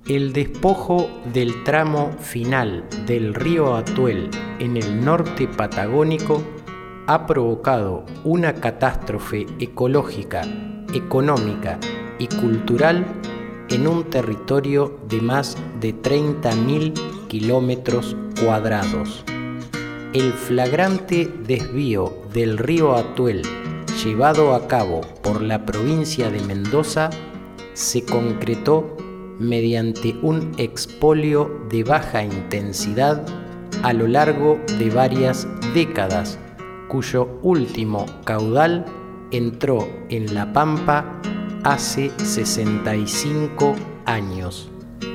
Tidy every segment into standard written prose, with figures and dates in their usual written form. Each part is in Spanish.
El despojo del tramo final del río Atuel en el norte patagónico ha provocado una catástrofe ecológica, económica y cultural en un territorio de más de 30.000 kilómetros cuadrados. El flagrante desvío del río Atuel llevado a cabo por la provincia de Mendoza se concretó mediante un expolio de baja intensidad a lo largo de varias décadas, cuyo último caudal entró en la Pampa hace 65 años.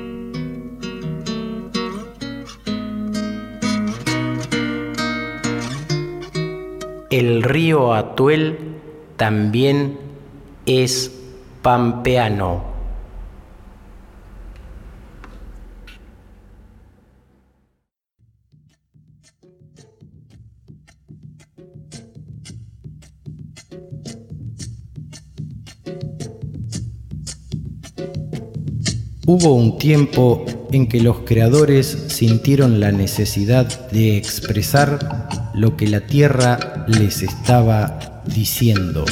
El río Atuel también es pampeano. Hubo un tiempo en que los creadores sintieron la necesidad de expresar lo que la tierra les estaba diciendo.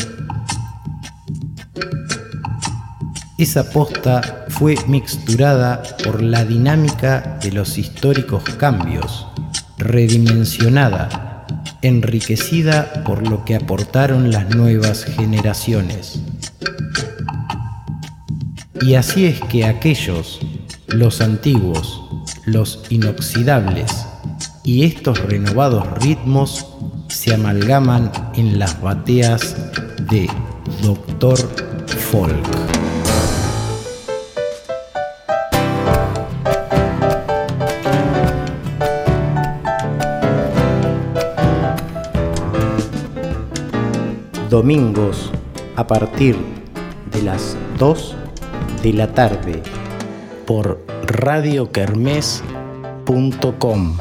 Esa posta fue mixturada por la dinámica de los históricos cambios, redimensionada, enriquecida por lo que aportaron las nuevas generaciones. Y así es que aquellos, los antiguos, los inoxidables y estos renovados ritmos se amalgaman en las bateas de Dr. Folk. Domingos a partir de las 2 de la tarde por radiokermés.com.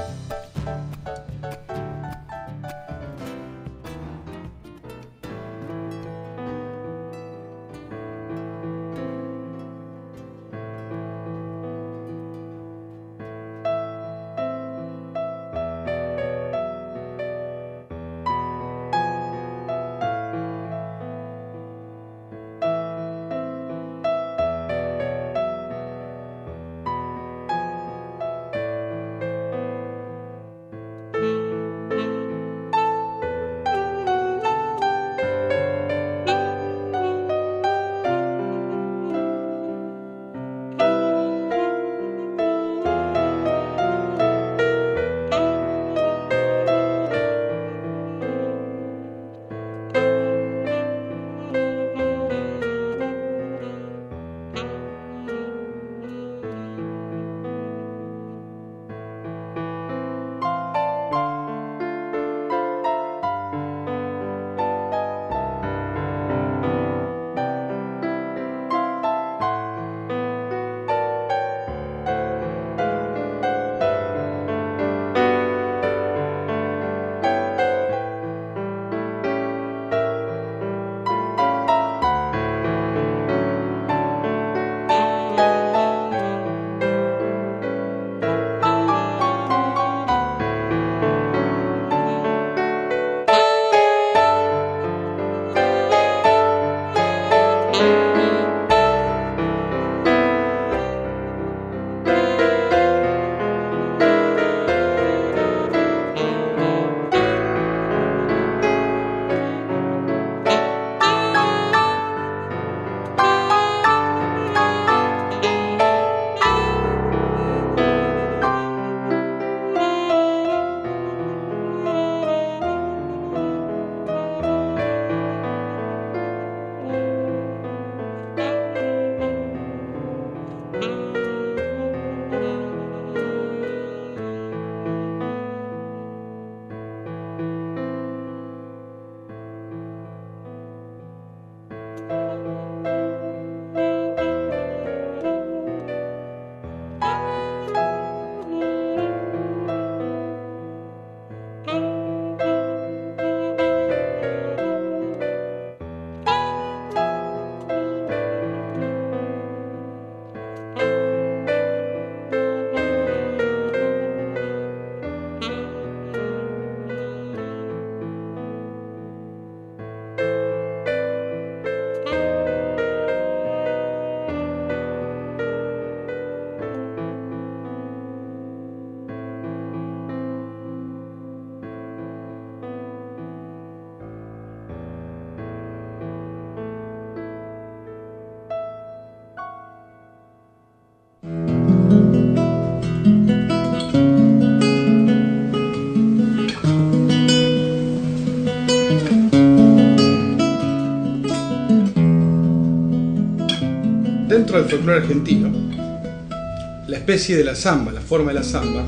dentro del folclore argentino, la especie de la samba, la forma de la samba,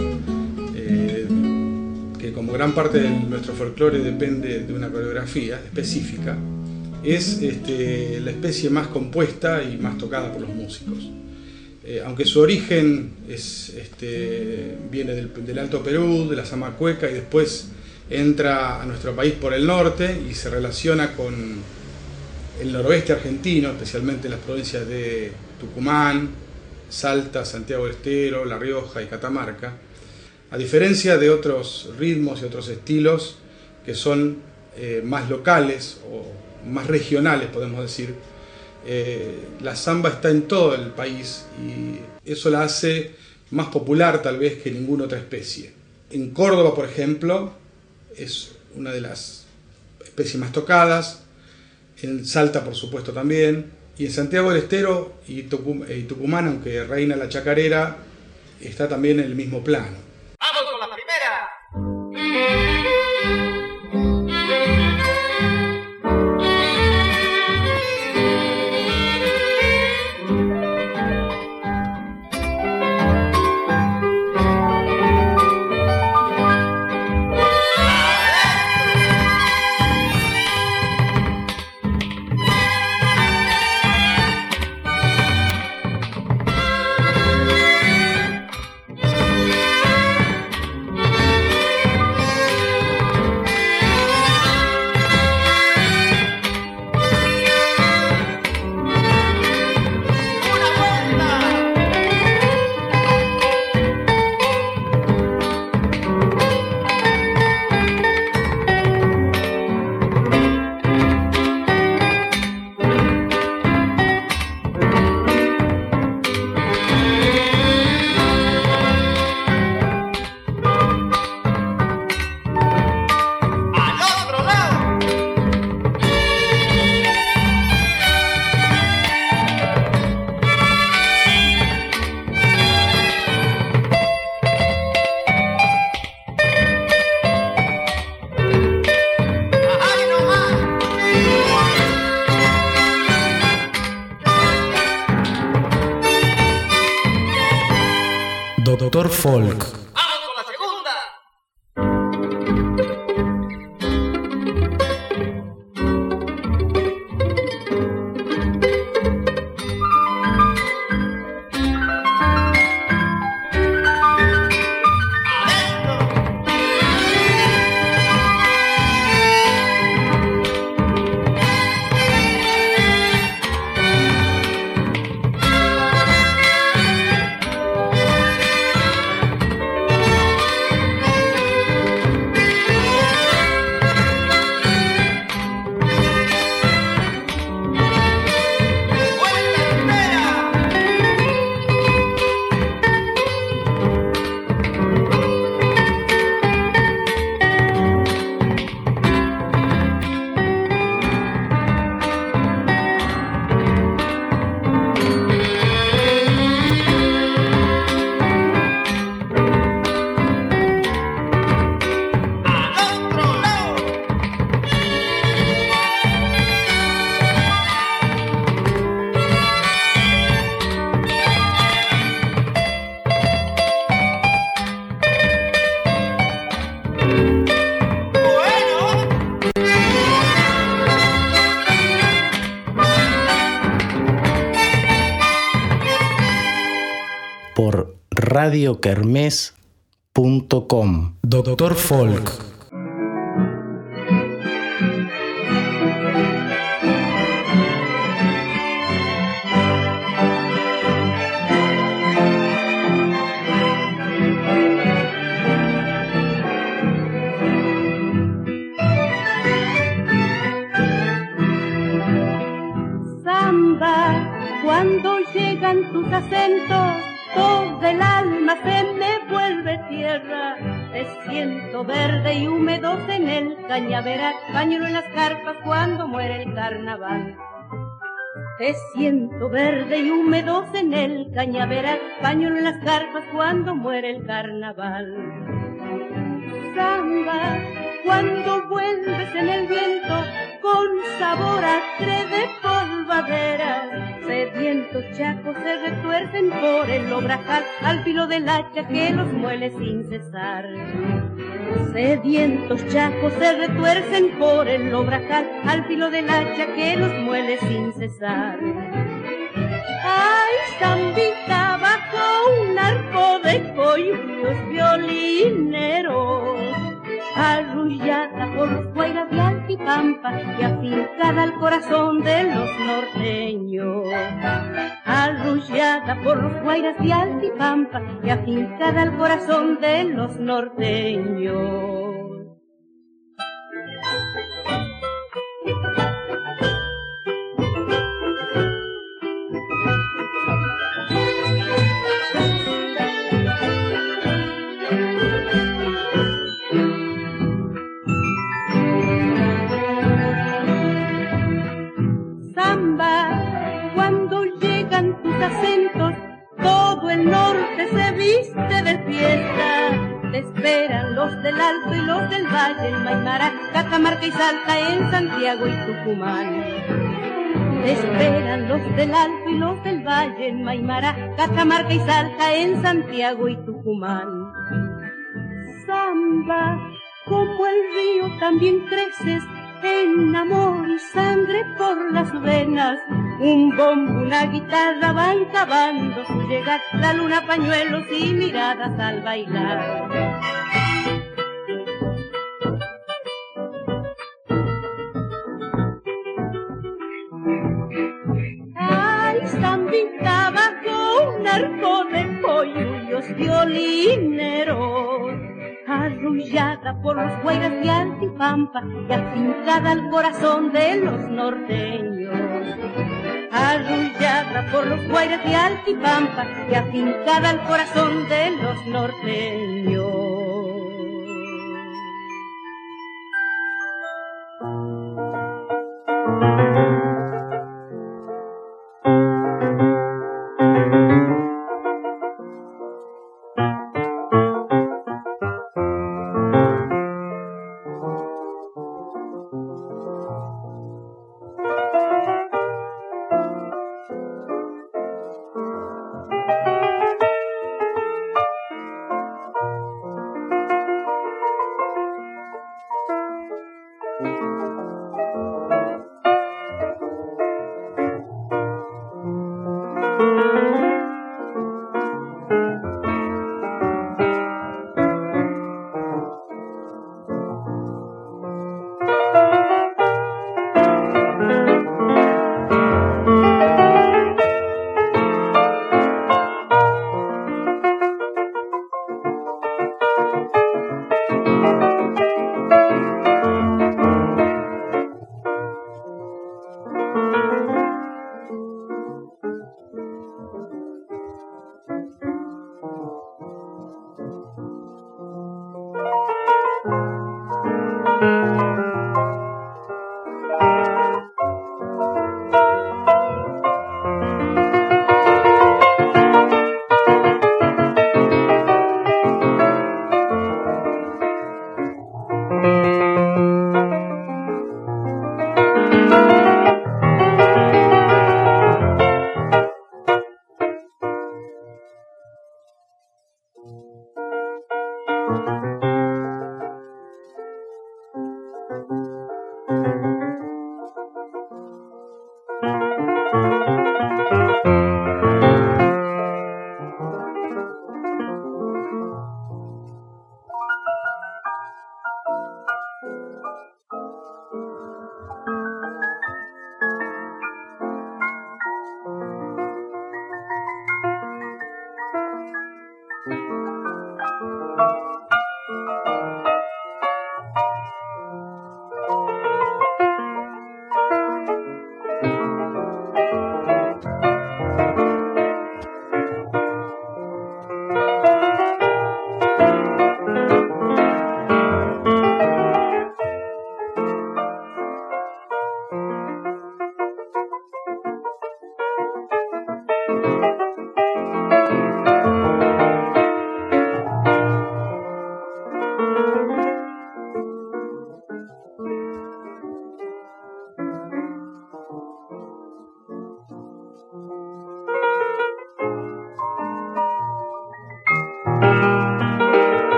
que como gran parte de nuestro folclore depende de una coreografía específica, es la especie más compuesta y más tocada por los músicos. Aunque su origen viene del Alto Perú, de la samba cueca, y después entra a nuestro país por el norte y se relaciona con el noroeste argentino, especialmente las provincias de Tucumán, Salta, Santiago del Estero, La Rioja y Catamarca. A diferencia de otros ritmos y otros estilos que son más locales o más regionales, podemos decir, la samba está en todo el país y eso la hace más popular tal vez que ninguna otra especie. En Córdoba, por ejemplo, es una de las especies más tocadas, en Salta por supuesto también, y en Santiago del Estero y Tucumán, aunque reina la chacarera, está también en el mismo plano. ¡Vamos con la primera! Doctor Folk. ¡Vamos con la segunda! Por radiokermes.com. Doctor Folk. Samba, cuando llegan tus acentos, todo el alma se me vuelve tierra. Te siento verde y húmedo en el cañaveral, pañuelo en las carpas cuando muere el carnaval. Te siento verde y húmedo en el cañaveral, pañuelo en las carpas cuando muere el carnaval. Samba, cuando vuelves en el viento, con sabor acre de polvadera, sediento Sedientos chacos se retuercen por el obrajal al filo del hacha que los muele sin cesar. Sedientos chacos se retuercen por el obrajal al filo del hacha que los muele sin cesar. Ay, zambita bajo un arco de coyos violineros, arrullada por los guairas de Altipampa y afincada al corazón de los norteños. Arrullada por los guairas de Altipampa y afincada al corazón de los norteños. Acentos, todo el norte se viste de fiesta. Te esperan los del Alto y los del Valle, en Maimara, Catamarca y Salta, en Santiago y Tucumán. Te esperan los del Alto y los del Valle, en Maimara, Catamarca y Salta, en Santiago y Tucumán. Samba, como el río también creces, en amor y sangre por las venas. Un bombo, una guitarra van cavando su llegar, la luna, pañuelos y miradas al bailar. Ay, zambita bajo un arco de coyullos violineros, arrullada por los guairas de Altipampa y afincada al corazón de los norteños. Arrullada por los guairas de Altipampa y afincada al corazón de los norteños.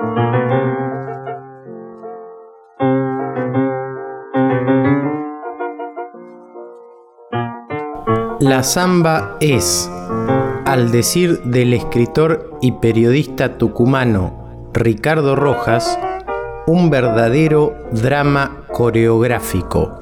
La samba es, al decir del escritor y periodista tucumano Ricardo Rojas, un verdadero drama coreográfico.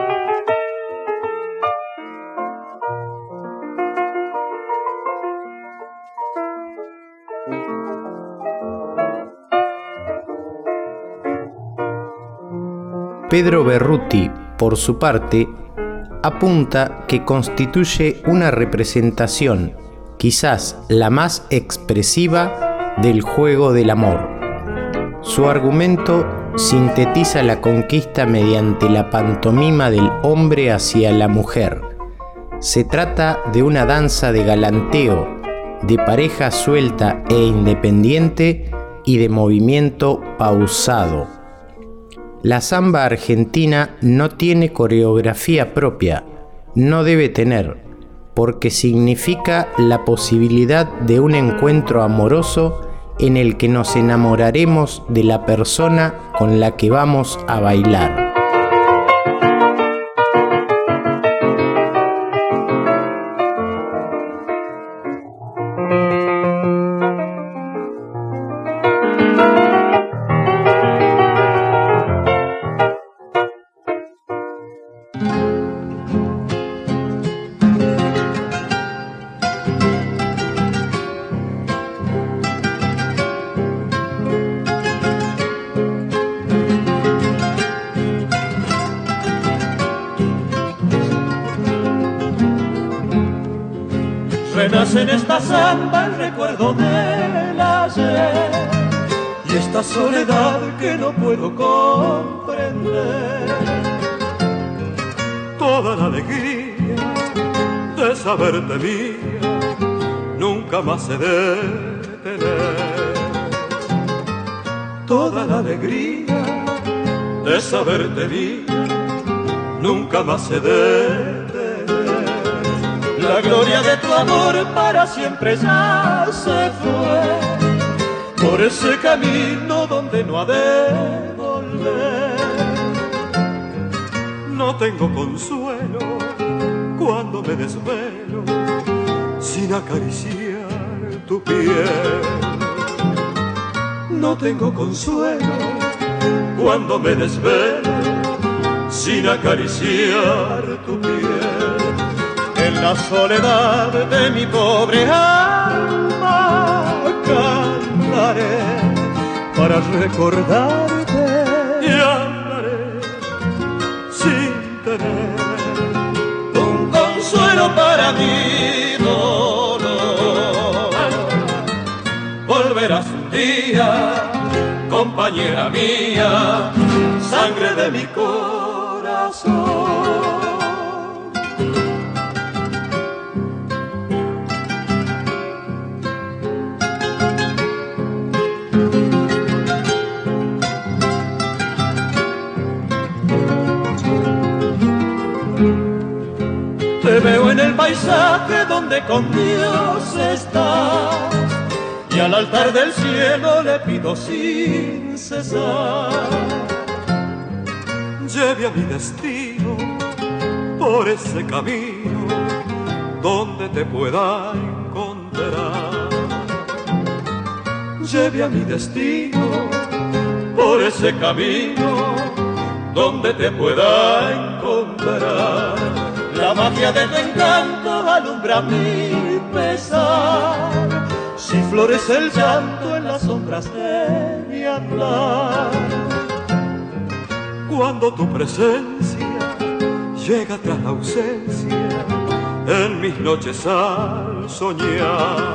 Pedro Berruti, por su parte, apunta que constituye una representación, quizás la más expresiva, del juego del amor. Su argumento sintetiza la conquista mediante la pantomima del hombre hacia la mujer. Se trata de una danza de galanteo, de pareja suelta e independiente y de movimiento pausado. La samba argentina no tiene coreografía propia, no debe tener, porque significa la posibilidad de un encuentro amoroso en el que nos enamoraremos de la persona con la que vamos a bailar. Renace en esta samba el recuerdo del ayer y esta soledad que no puedo comprender. Toda la alegría de saberte mía nunca más se debe tener. Toda la alegría de saberte mía nunca más se debe. La gloria de tu amor para siempre ya se fue por ese camino donde no ha de volver. No tengo consuelo cuando me desvelo sin acariciar tu piel. No tengo consuelo cuando me desvelo sin acariciar tu piel. En la soledad de mi pobre alma cantaré para recordarte y andaré sin tener un consuelo para mi dolor. Volverás un día, compañera mía, sangre de mi corazón. Te veo en el paisaje donde con Dios estás y al altar del cielo le pido sin cesar. Lleve a mi destino por ese camino donde te pueda encontrar. Lleve a mi destino por ese camino donde te pueda encontrar. La magia de tu encanto alumbra mi pesar. Si florece el llanto en las sombras de mi andar. Cuando tu presencia llega tras la ausencia en mis noches al soñar.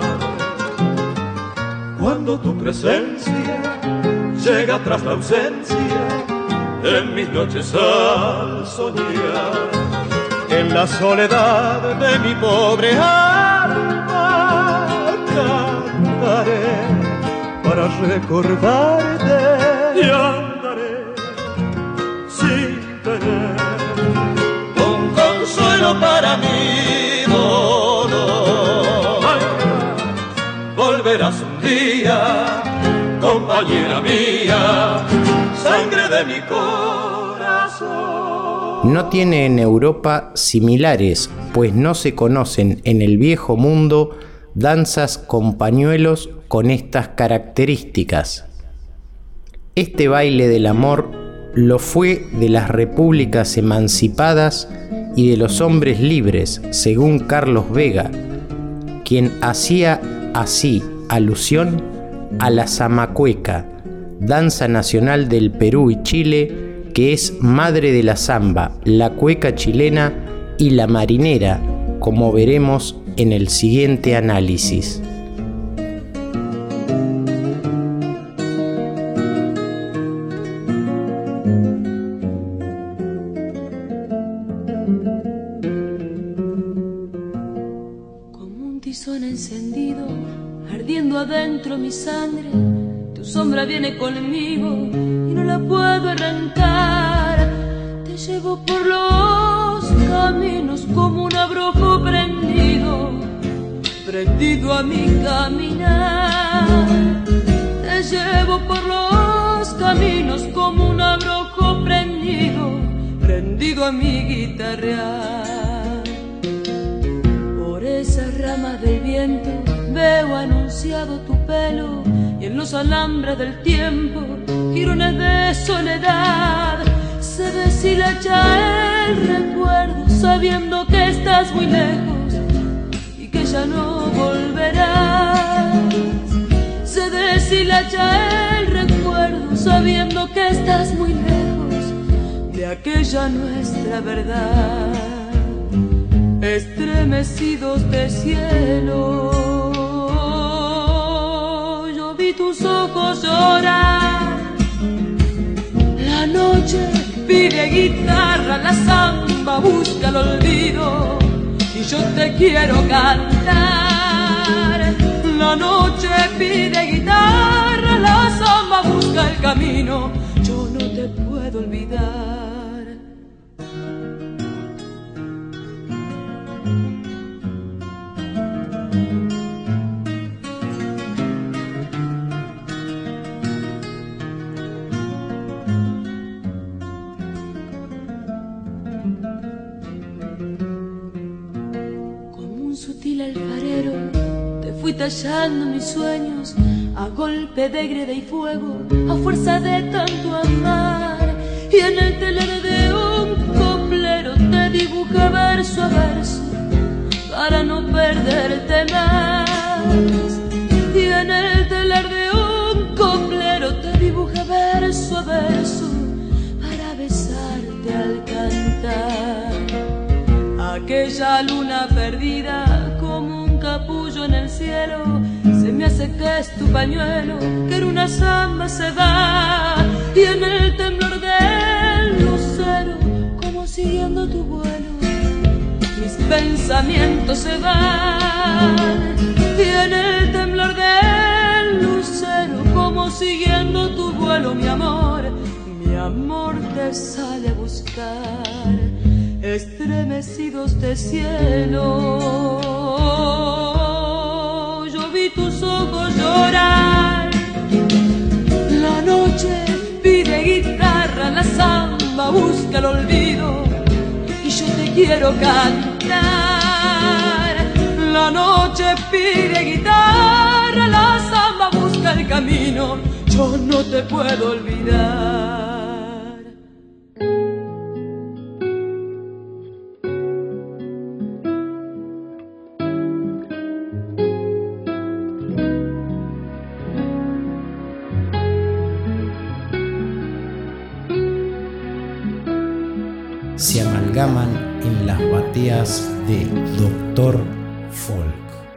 Cuando tu presencia llega tras la ausencia en mis noches al soñar. En la soledad de mi pobre alma cantaré para recordarte y andaré sin tener un consuelo para mi dolor. Volverás un día, compañero. compañera mía, sangre de mi corazón. No tiene en Europa similares, pues no se conocen en el viejo mundo danzas con pañuelos con estas características. Este baile del amor lo fue de las repúblicas emancipadas y de los hombres libres, según Carlos Vega, quien hacía así alusión a la zamacueca, danza nacional del Perú y Chile, que es madre de la zamba, la cueca chilena y la marinera, como veremos en el siguiente análisis. Encendido, ardiendo adentro mi sangre, tu sombra viene conmigo y no la puedo arrancar. Te llevo por los caminos como un abrojo prendido a mi caminar. Te llevo por los caminos como un abrojo prendido a mi guitarrear. Esas ramas del viento veo anunciado tu pelo, y en los alambres del tiempo jirones de soledad. Se deshilacha el recuerdo sabiendo que estás muy lejos y que ya no volverás. Se deshilacha el recuerdo sabiendo que estás muy lejos de aquella nuestra verdad. Estremecidos de cielo, yo vi tus ojos llorar. La noche pide guitarra, la samba busca el olvido, y yo te quiero cantar. La noche pide guitarra, la samba busca el camino, yo no te puedo olvidar. Alfarero, te fui tallando mis sueños a golpe de greda y fuego, a fuerza de tanto amar. Y en el telar de un coplero te dibujé verso a verso para no perderte más. Y en el telar de un coplero te dibujé verso a verso para besarte al cantar. Aquella luna perdida como un capullo en el cielo, se me hace que es tu pañuelo, que en una samba se va. Y en el temblor del lucero, como siguiendo tu vuelo, mis pensamientos se van. Y en el temblor del lucero, como siguiendo tu vuelo, mi amor te sale a buscar. Estremecidos de cielo, yo vi tus ojos llorar. La noche pide guitarra, la samba busca el olvido, y yo te quiero cantar. La noche pide guitarra, la samba busca el camino, yo no te puedo olvidar. Se amalgaman en las bateas de Doctor Folk.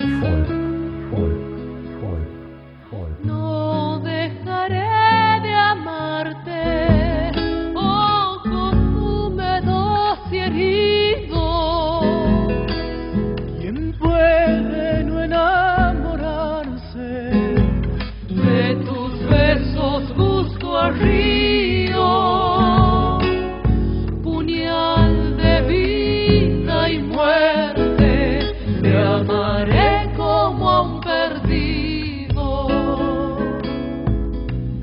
No dejaré de amarte, ojos húmedos y heridos. ¿Quién puede no enamorarse? De tus besos busco a río, puñal de vida y muerte, te amaré como a un perdido.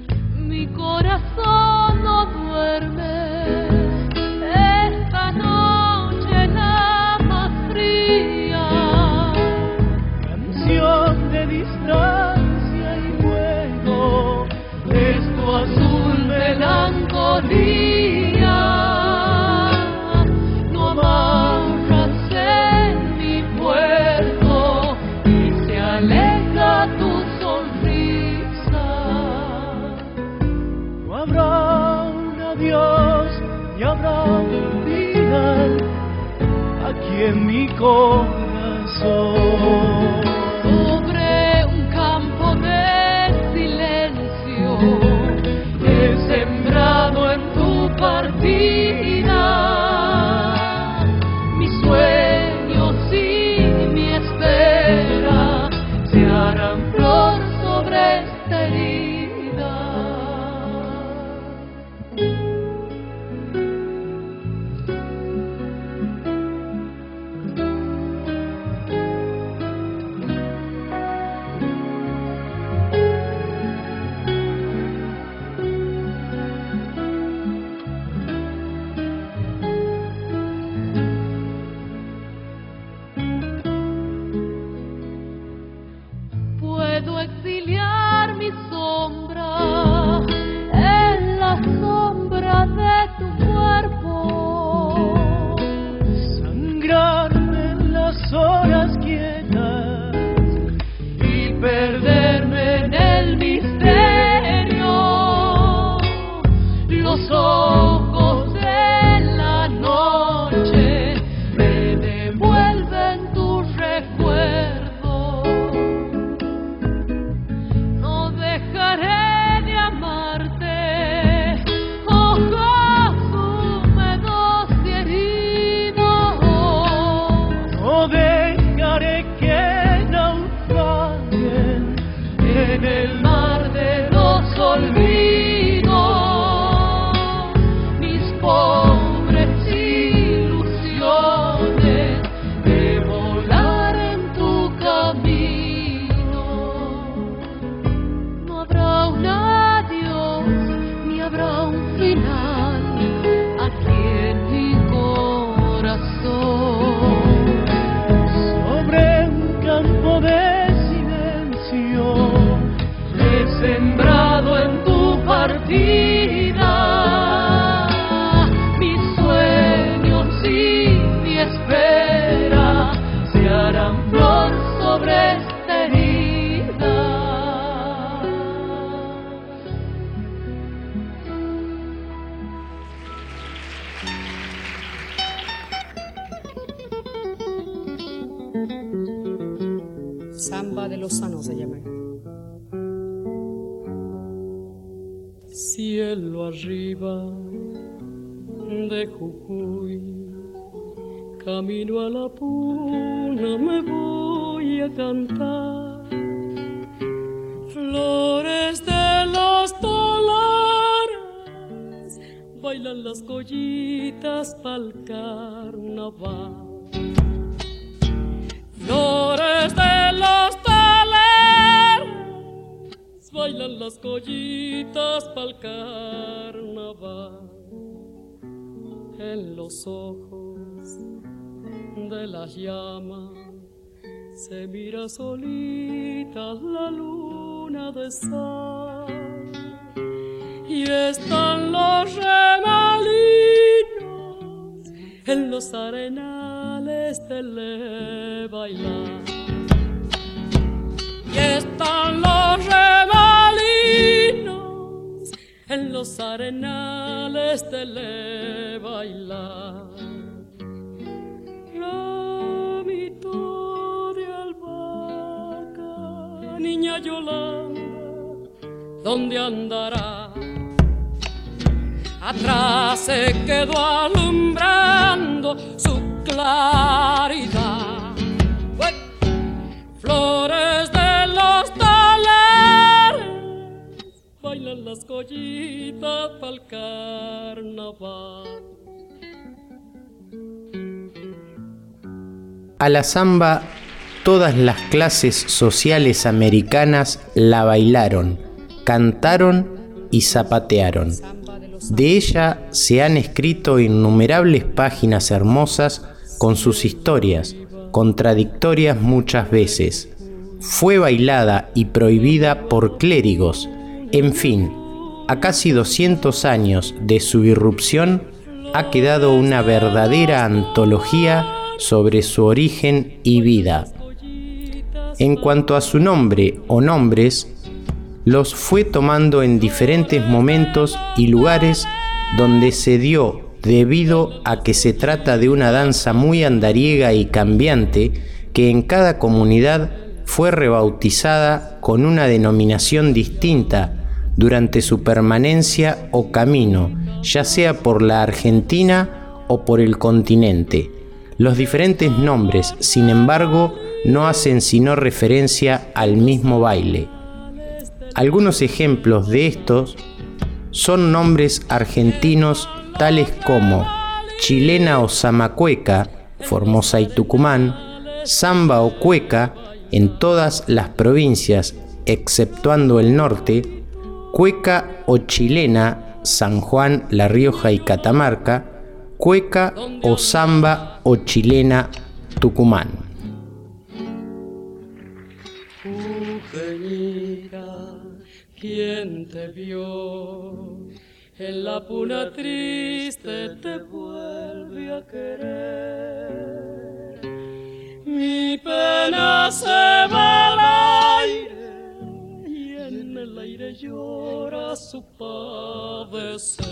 tu azul melancolía, no amarras en mi puerto y se aleja tu sonrisa. No habrá un adiós ni habrá un final aquí en mi corazón. Sobre un campo de silencio he sembrado en tu partida mis sueños y mi espera se harán flor sobre esta herida. Puedo exiliar mi sombra en la sombra de tu cuerpo, Sangrarme en las horas quietas y perderme en el misterio. Los ojos de la noche me devuelven tu recuerdo. No dejaré de amarte, ojos húmedos y heridos. no dejaré que naufraguen En el mar de los olvidos, mis pobres ilusiones de volar en tu camino. No habrá un adiós, ni habrá un final aquí en mi corazón. sobre un campo de silencio. He sembrado en tu partida mis sueños y mi espera se harán flor sobre esta herida. Samba de Lozano se llama. Cielo arriba de Jujuy, camino a la puna me voy a cantar. Flores de los dólares bailan las collitas pa'l carnaval. Flores de los dólares bailan las collitas pa'l carnaval. En los ojos de las llamas se mira solita la luna de sal y están los remolinos en los arenales de bailar. Y están los remolinos en los arenales de bailar. Ramito de albahaca, niña Yolanda, ¿dónde andará? Atrás se quedó alumbrando su claridad. Flores de los dólares bailan las collitas pa'l carnaval. A la samba, todas las clases sociales americanas la bailaron, cantaron y zapatearon. De ella se han escrito innumerables páginas hermosas con sus historias, contradictorias muchas veces. Fue bailada y prohibida por clérigos. En fin, a casi 200 años de su irrupción, ha quedado una verdadera antología sobre su origen y vida. En cuanto a su nombre o nombres, los fue tomando en diferentes momentos y lugares donde se dio debido a que se trata de una danza muy andariega y cambiante que en cada comunidad fue rebautizada con una denominación distinta durante su permanencia o camino, ya sea por la Argentina o por el continente. Los diferentes nombres, sin embargo, no hacen sino referencia al mismo baile. Algunos ejemplos de estos son nombres argentinos tales como chilena o zamacueca, Formosa y Tucumán, samba o cueca en todas las provincias exceptuando el norte, cueca o chilena, San Juan, La Rioja y Catamarca, cueca o samba o chilena, Tucumán. ¿Quién te vio? En la puna triste te vuelve a querer. Mi pena se va al aire y en el aire llora su padecer.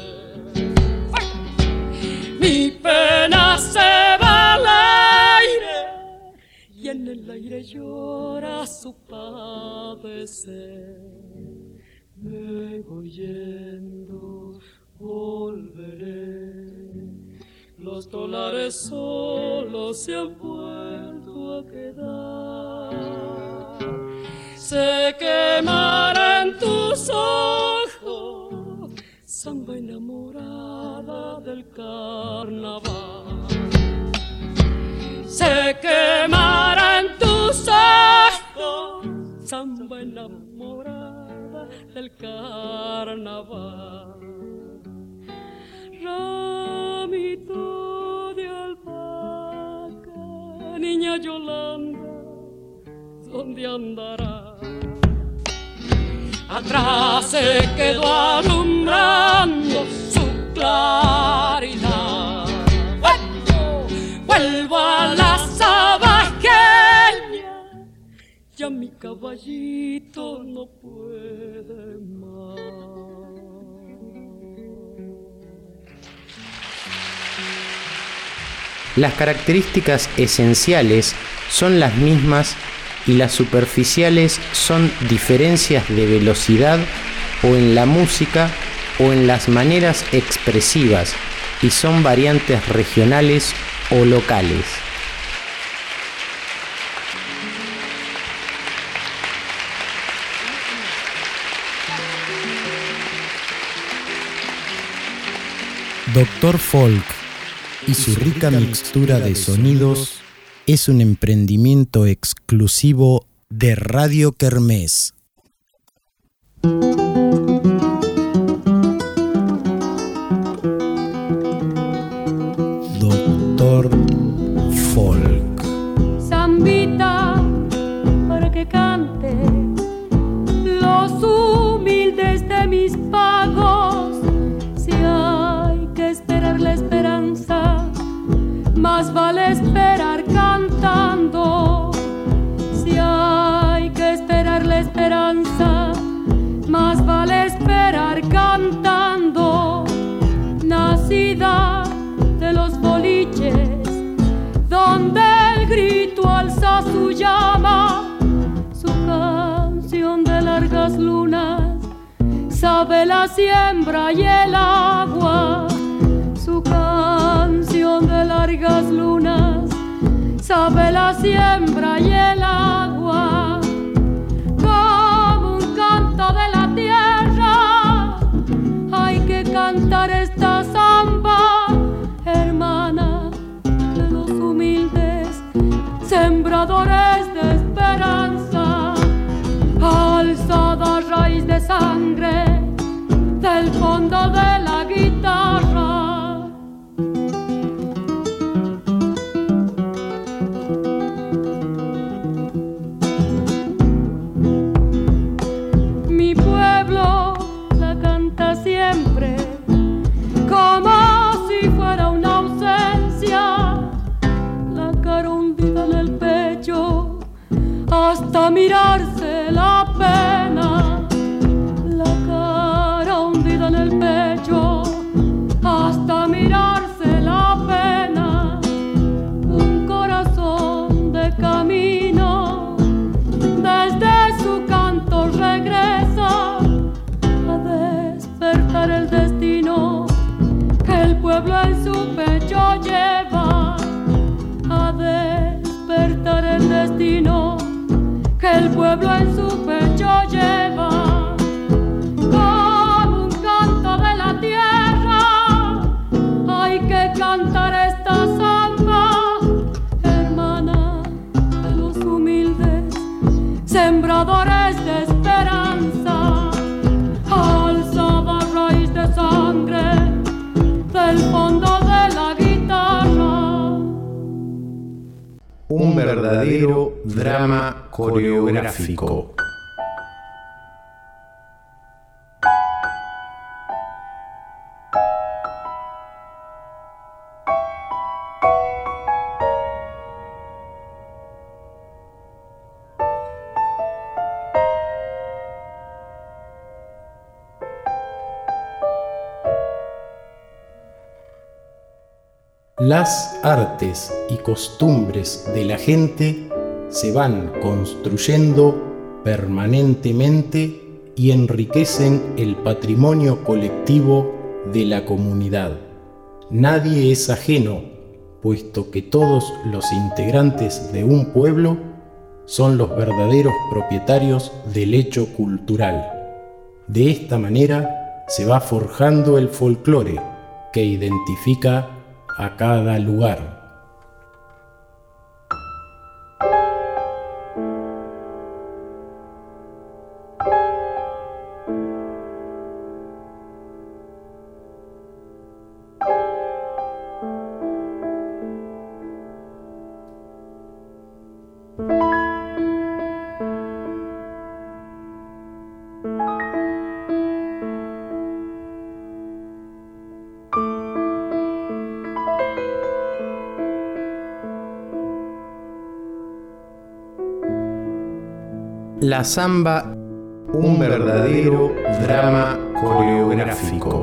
Mi pena se va al aire y en el aire llora su padecer. Me voy yendo, volveré. Los dólares solos se han vuelto a quedar. Se quemará en tus ojos, samba enamorada del carnaval. Se quemará en tus ojos, samba enamorada del carnaval. Ramito de albahaca, niña Yolanda, ¿dónde andará? Atrás se quedó alumbrando su claridad. Vuelvo a la sabajeña, ya mi caballito no puede más. Las características esenciales son las mismas y las superficiales son diferencias de velocidad o en la música o en las maneras expresivas y son variantes regionales o locales. Doctor Folk y su rica mixtura de sonidos es un emprendimiento exclusivo de Radio Kermés. Doctor Folk. Zambita, para que cante los humildes de mis pagos. Si hay que esperar la esperanza, más vale esperar cantando. Si hay que esperar la esperanza, más vale esperar cantando. Nacida de los boliches, donde el grito alza su llama, su canción de largas lunas sabe la siembra y el agua. Su canción de largas lunas sabe la siembra y el agua. Como un canto de la tierra hay que cantar esta samba, hermana de los humildes sembradores de esperanza. Alzada raíz de sangre del fondo de la guitarra. Mi pueblo la canta siempre, como si fuera una ausencia, la cara hundida en el pecho hasta mirarse la pena, la cara hundida en el pecho hasta mirarse la pena, un corazón de camino desde su canto regresa a despertar el destino que el pueblo en su pecho lleva, a despertar el destino que el pueblo en su pecho lleva, como un canto de la tierra. Hay que cantar esta samba, hermana de los humildes, sembradores de esperanza, alzada raíz de sangre del fondo de la guitarra. Un verdadero drama coreográfico. Las artes y costumbres de la gente se van construyendo permanentemente y enriquecen el patrimonio colectivo de la comunidad. Nadie es ajeno, puesto que todos los integrantes de un pueblo son los verdaderos propietarios del hecho cultural. De esta manera se va forjando el folclore que identifica a cada lugar. La samba, un verdadero drama coreográfico.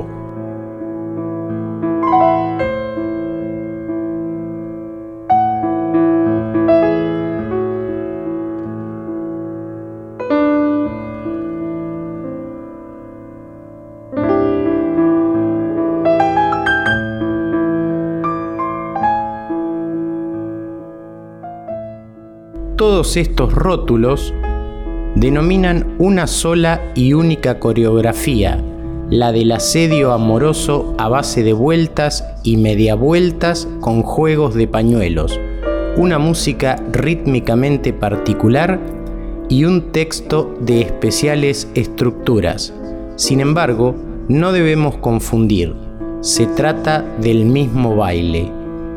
Todos estos rótulos denominan una sola y única coreografía, la del asedio amoroso a base de vueltas y mediavueltas con juegos de pañuelos, una música rítmicamente particular y un texto de especiales estructuras. Sin embargo, no debemos confundir, se trata del mismo baile.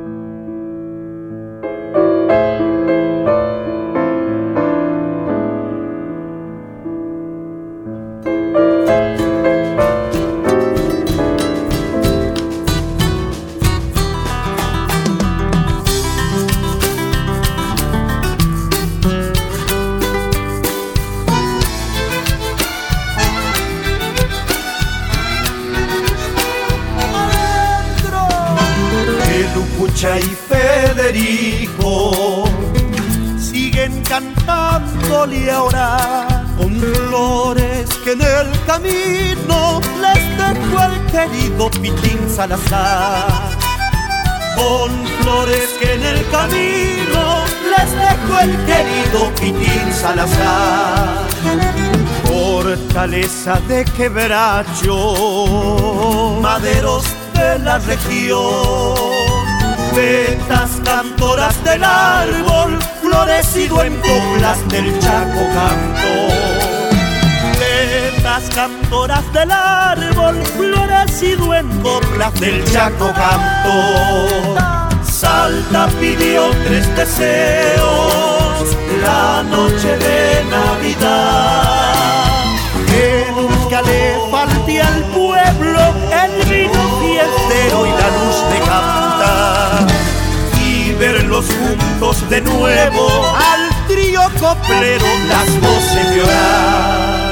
Y Federico siguen cantándole ahora con flores que en el camino les dejó el querido Pitín Salazar. Con flores que en el camino les dejó el querido Pitín Salazar. Fortaleza de quebracho, maderos de la región, vetas cantoras del árbol, florecido en coplas del Chaco Canto. Vetas cantoras del árbol, florecido en coplas del Chaco Canto. Salta pidió 3 deseos la noche de Navidad, que nunca le falte al pueblo verlos juntos de nuevo, al trío coplero las voces de orar.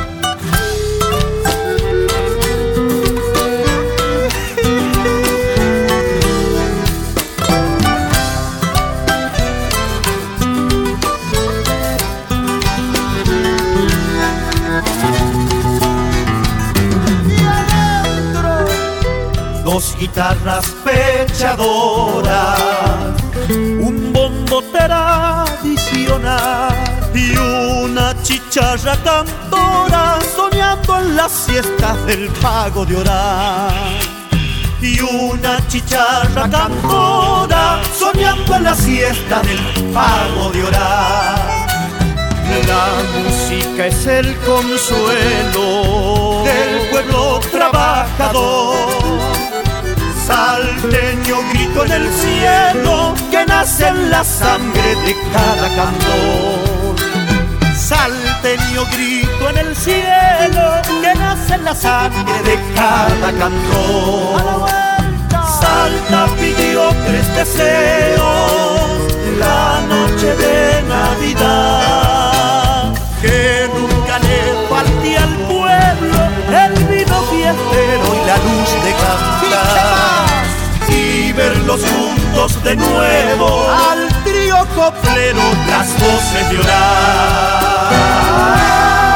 Dos guitarras pechadoras, un bombo tradicional y una chicharra cantora soñando en las siestas del pago de orar. Y una chicharra cantora soñando en las siestas del pago de orar. La música es el consuelo del pueblo trabajador. Salteño grito en el cielo que nace en la sangre de cada cantor. Salteño grito en el cielo que nace en la sangre de cada cantor. Salta pidió 3 deseos la noche de Navidad, que nunca le falte al pueblo el vino fiestero y la luz de cantar, y verlos juntos de nuevo al trío coplero las voces de orar.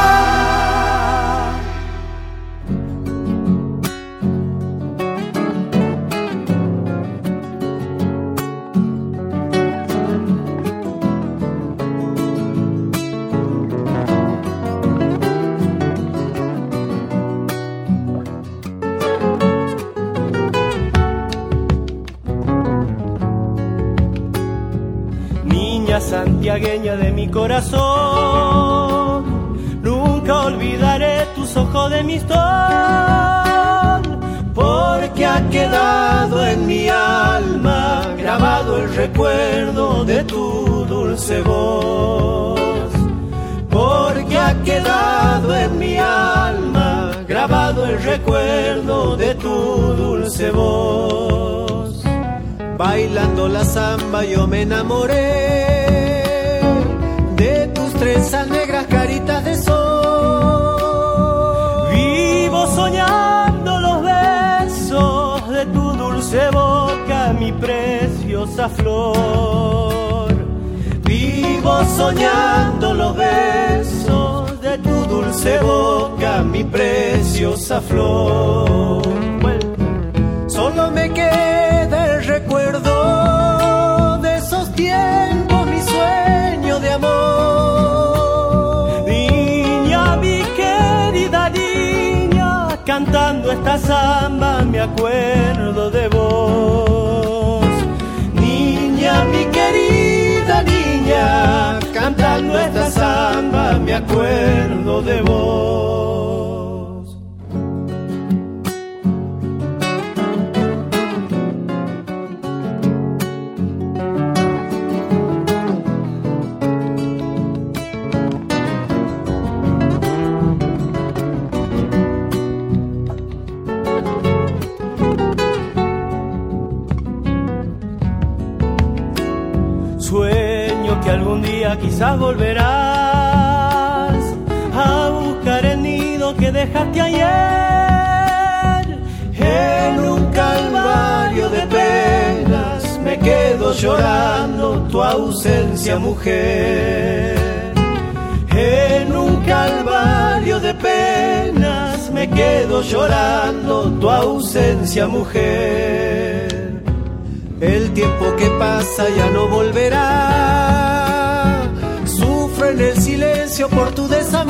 Santiagueña de mi corazón, nunca olvidaré tus ojos de mistol, porque ha quedado en mi alma grabado el recuerdo de tu dulce voz. Porque ha quedado en mi alma grabado el recuerdo de tu dulce voz. Bailando la samba yo me enamoré de tus trenzas negras, caritas de sol. Vivo soñando los besos de tu dulce boca, mi preciosa flor. Vivo soñando los besos de tu dulce boca, mi preciosa flor. Solo me queda el recuerdo de esos tiempos, mi sueño de amor. Niña, mi querida niña, cantando esta samba me acuerdo de vos. Niña, mi querida niña, cantando esta samba me acuerdo de vos. Quizás volverás a buscar el nido que dejaste ayer. En un calvario de penas me quedo llorando tu ausencia, mujer. En un calvario de penas me quedo llorando tu ausencia, mujer. El tiempo que pasa ya no volverá. En el silencio por tu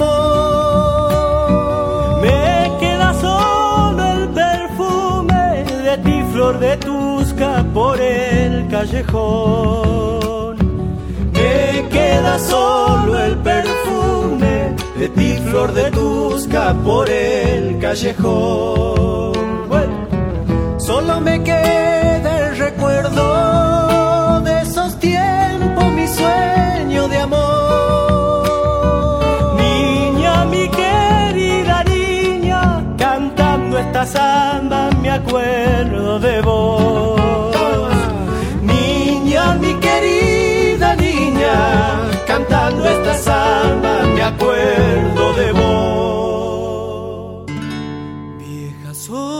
desamor. Me queda solo el perfume de ti, flor de Tusca, por el callejón. Me queda solo el perfume de ti, flor de Tusca, por el callejón. Bueno, solo me queda el recuerdo de esos tiempos, mi sueño de amor. Esta samba me acuerdo de vos. Niña, mi querida cantando esta samba me acuerdo de vos. Vieja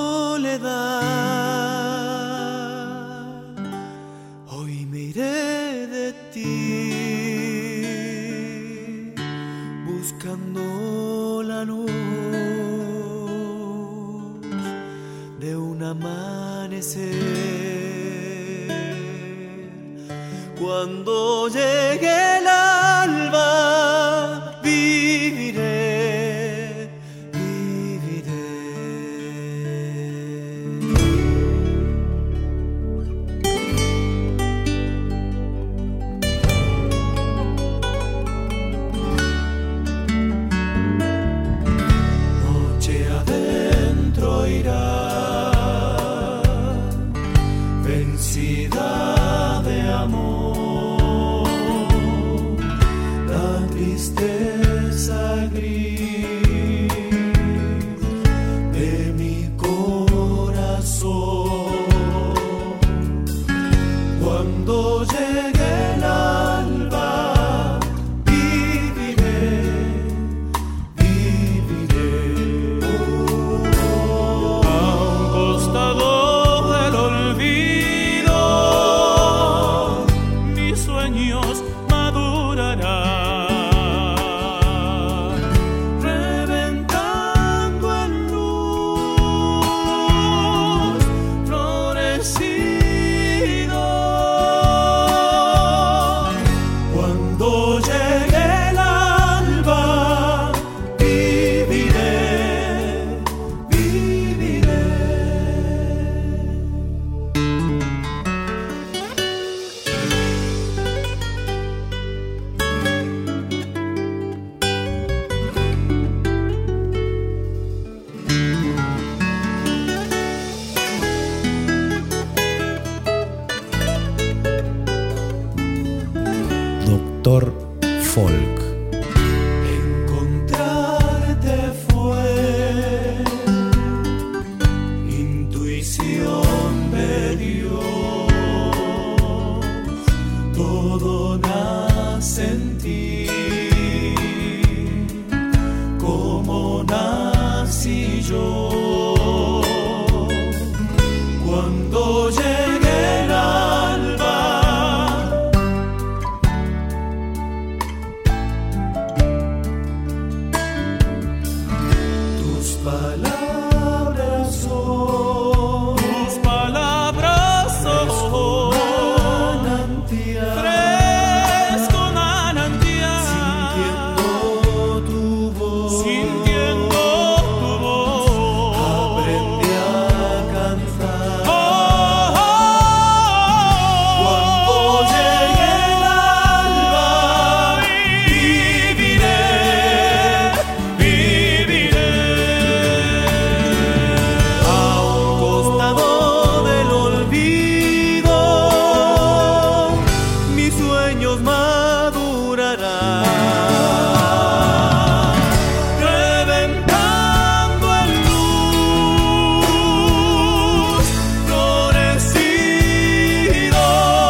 soledad, hoy me iré de ti, buscando la luz de un amanecer. Cuando llegue el alba, viviré, viviré. Noche adentro irá, vencida de amor, la tristeza gris de mi corazón. Cuando llegue el alba, viviré, viviré. A un costado del olvido, mis sueños madurarán, reventando en luz, florecido. Cuando llegue el alba, viviré, viviré. Doctor Folk. Encontrarte fue intuición de Dios, todo nace en ti, como nací yo. Cuando llegue el alba, tus palabras son manantial, fresco manantial, sintiendo tu voz, aprendí a cantar. Cuando llegue el alba, viviré, viviré. A un costado del olvido, mis sueños madurarán, reventando en luz, florecido.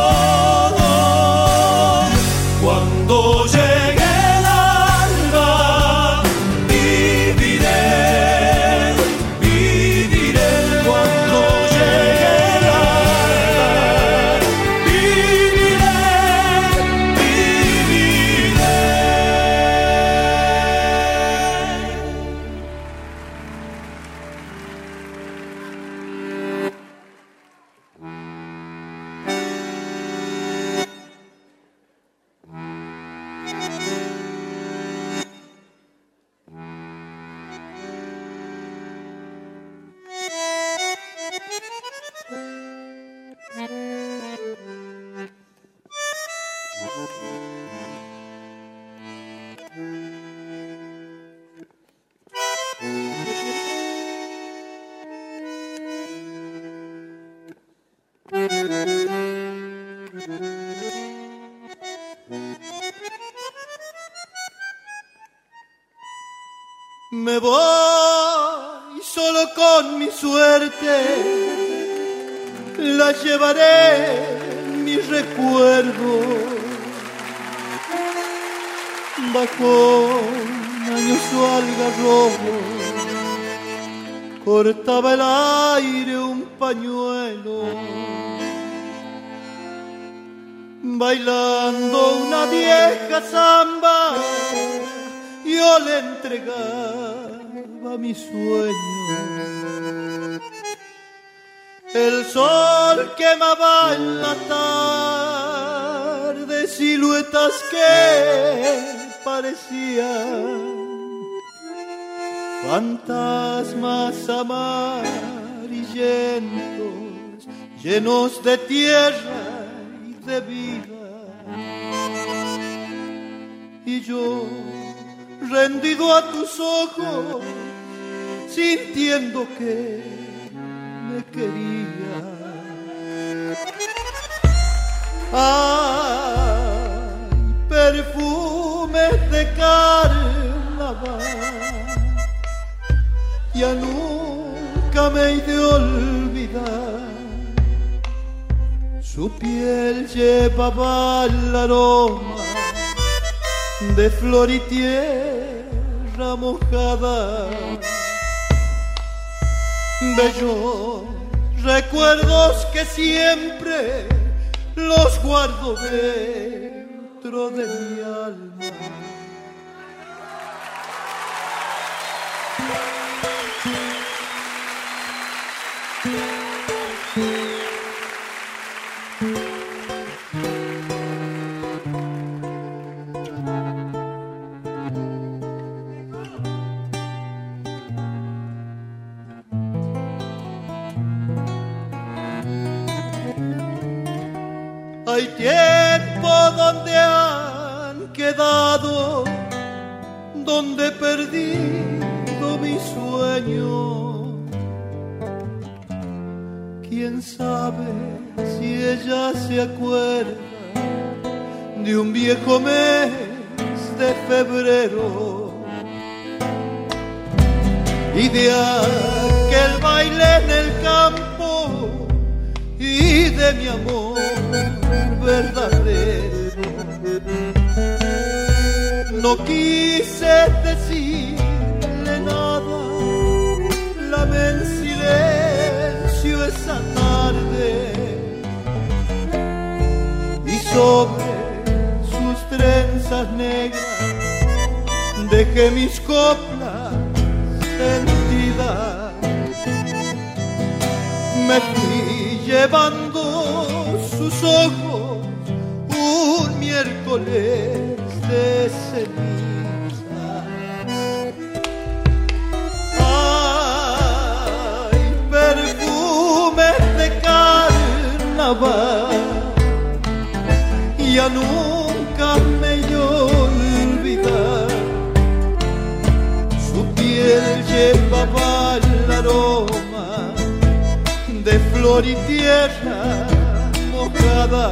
Cuando llegue el alba, viviré, viviré. Cuando llegue el alba, viviré, viviré. Me voy solo con mi suerte, la llevaré en mi recuerdo. bajo un añoso algarrobo, cortaba el aire un pañuelo, bailando una vieja samba, yo le entregaba mi sueño. El sol quemaba en la tarde siluetas que parecían fantasmas amarillentos, llenos de tierra y de vida. Y yo, rendido a tus ojos, sintiendo que me quería. Ay, perfumes de carnaval, ya nunca me he de olvidar. Su piel llevaba el aroma de flor y tierra mojada. Bellos recuerdos que siempre los guardo dentro de mi alma. Hay tiempo donde han quedado, donde he perdido mi sueño. Quién sabe si ella se acuerda de un viejo mes de febrero y de aquel baile en el campo y de mi amor verdadero. No quise decirle nada, lamé en silencio esa tarde y sobre sus trenzas negras dejé mis coplas sentidas. Me fui llevando sus ojos un miércoles de ceniza. Ay, perfumes de carnaval, ya nunca me he de olvidar. Su piel llevaba el aroma de flor y tierra mojada.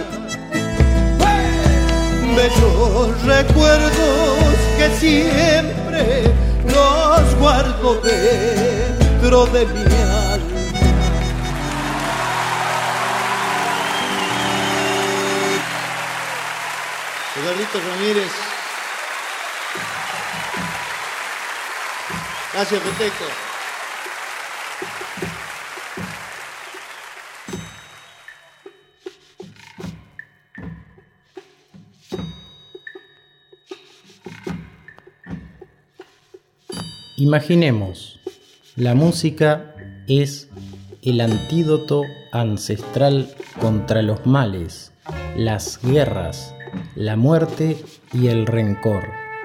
Bellos recuerdos que siempre los guardo dentro de mi alma. Edgardo Ramírez. Gracias, Peteco. Imaginemos, la música es el antídoto ancestral contra los males, las guerras, la muerte y el rencor.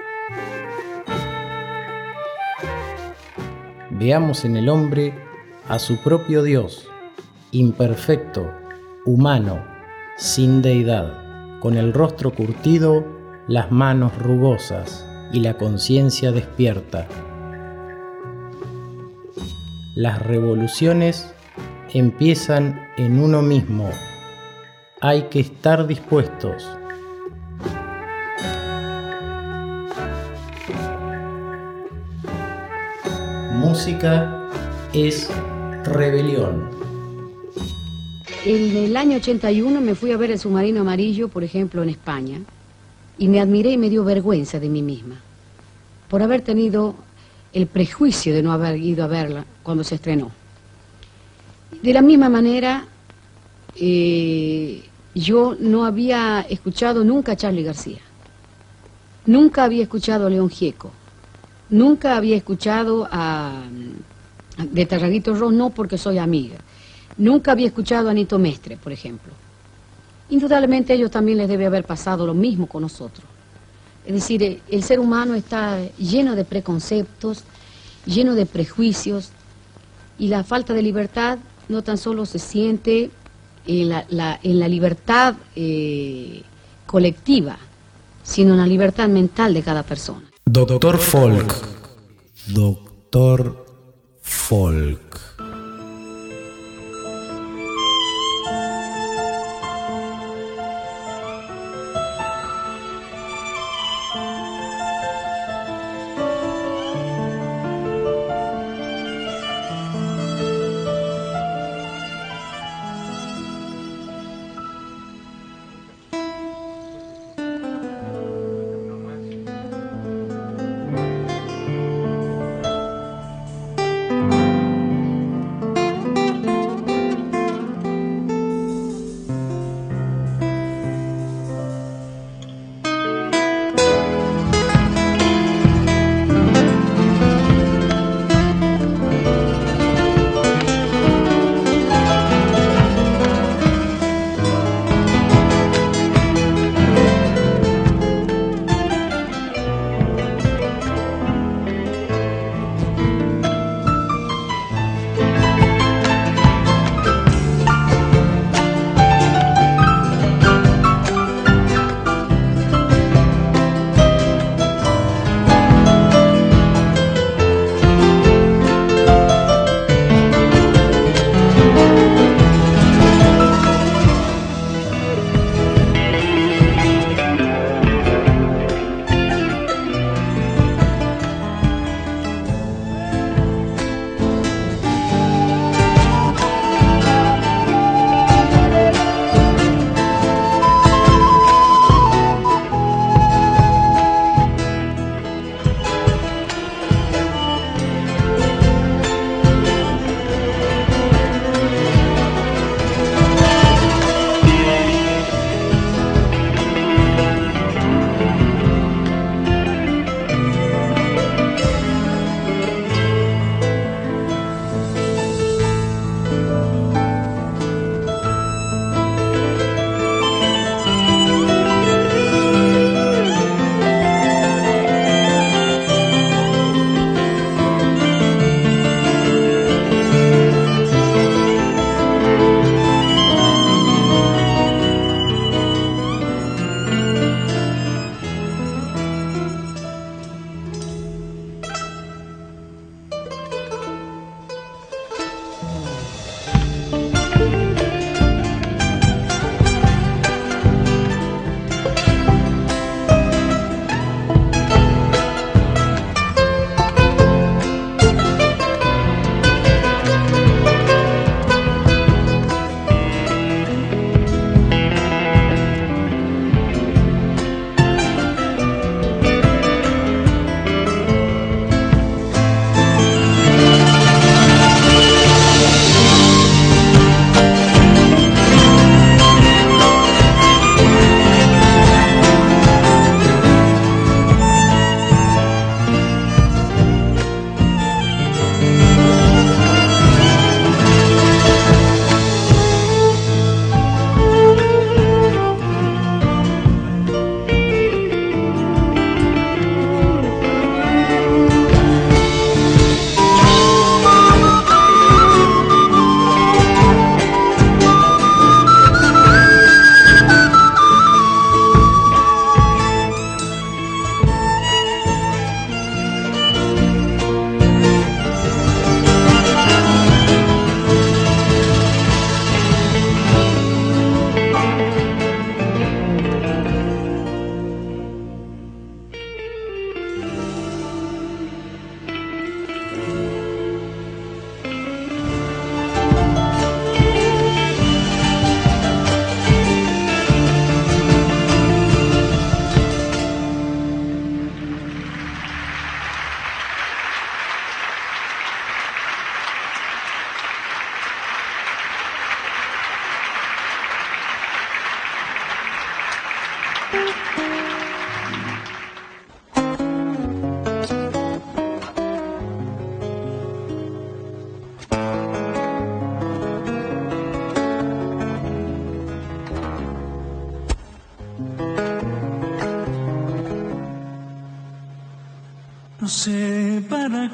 Veamos en el hombre a su propio Dios, imperfecto, humano, sin deidad, con el rostro curtido, las manos rugosas y la conciencia despierta. Las revoluciones empiezan en uno mismo. Hay que estar dispuestos. Música es rebelión. En el año 81 me fui a ver El submarino amarillo, por ejemplo, en España. y me admiré y me dio vergüenza de mí misma por haber tenido el prejuicio de no haber ido a verla cuando se estrenó. De la misma manera, yo no había escuchado nunca a Charly García, nunca había escuchado a León Gieco, nunca había escuchado de Tarraguito Ross, no porque soy amiga, nunca había escuchado a Nito Mestre, por ejemplo. Indudablemente a ellos también les debe haber pasado lo mismo con nosotros. Es decir, el ser humano está lleno de preconceptos, lleno de prejuicios, y la falta de libertad no tan solo se siente en la libertad colectiva, sino en la libertad mental de cada persona. Doctor Folk. Doctor Folk.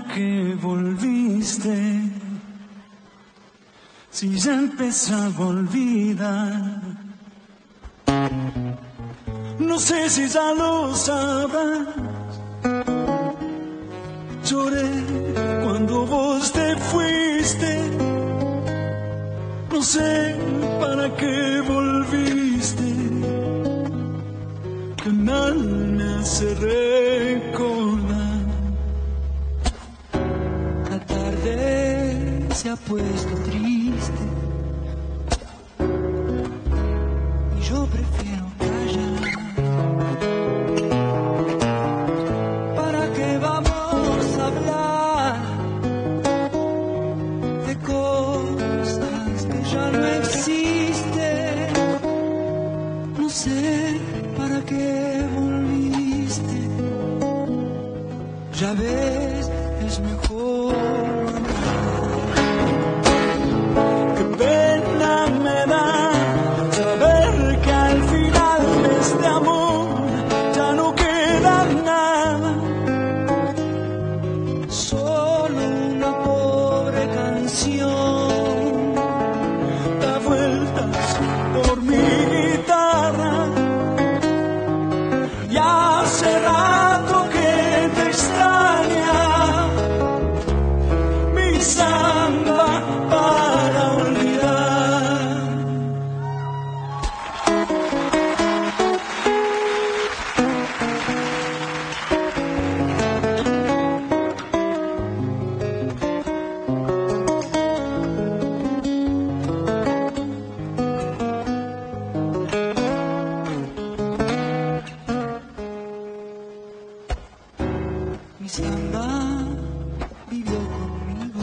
qué volviste? Si ya empezaba a olvidar. No sé si ya lo sabrás. Lloré cuando vos te fuiste. No sé para qué volviste. Que mal me hace recordar. La tarde se ha puesto triste y yo prefiero callar. ¿Para qué vamos a hablar de cosas que ya no existen? No sé para qué volviste. Ya ves, es mejor. Qué pena me da saber que al final de este amor ya no queda nada. Solo una pobre canción da vueltas por mi guitarra. Y hace rato que te extraña mi samba para olvidar. Mi samba vivió conmigo,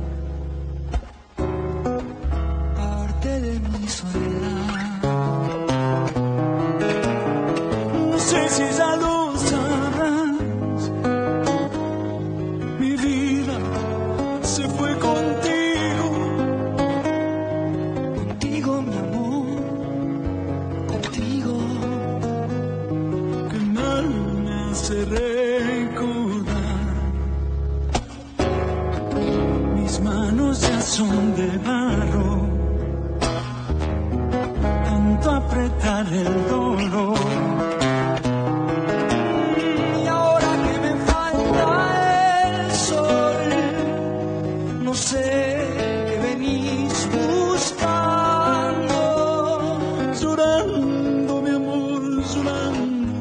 parte de mi soledad. No sé si ya lo sabrás. Mi vida se fue contigo, contigo mi amor, contigo. Que mal me hace recordar. Mis manos ya son de barro, tanto apretar el dolor. Y ahora que me falta el sol, no sé qué venís buscando. Llorando, mi amor, llorando.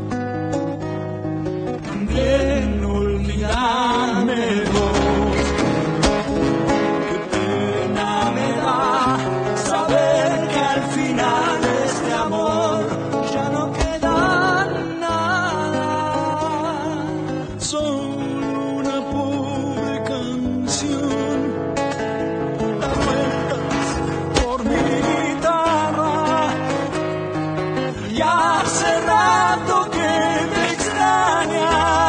También olvidarme vos. Qué pena me da saber que al final de este amor ya no queda nada. Solo una pobre canción da vueltas por mi guitarra. Y hace rato que me extraña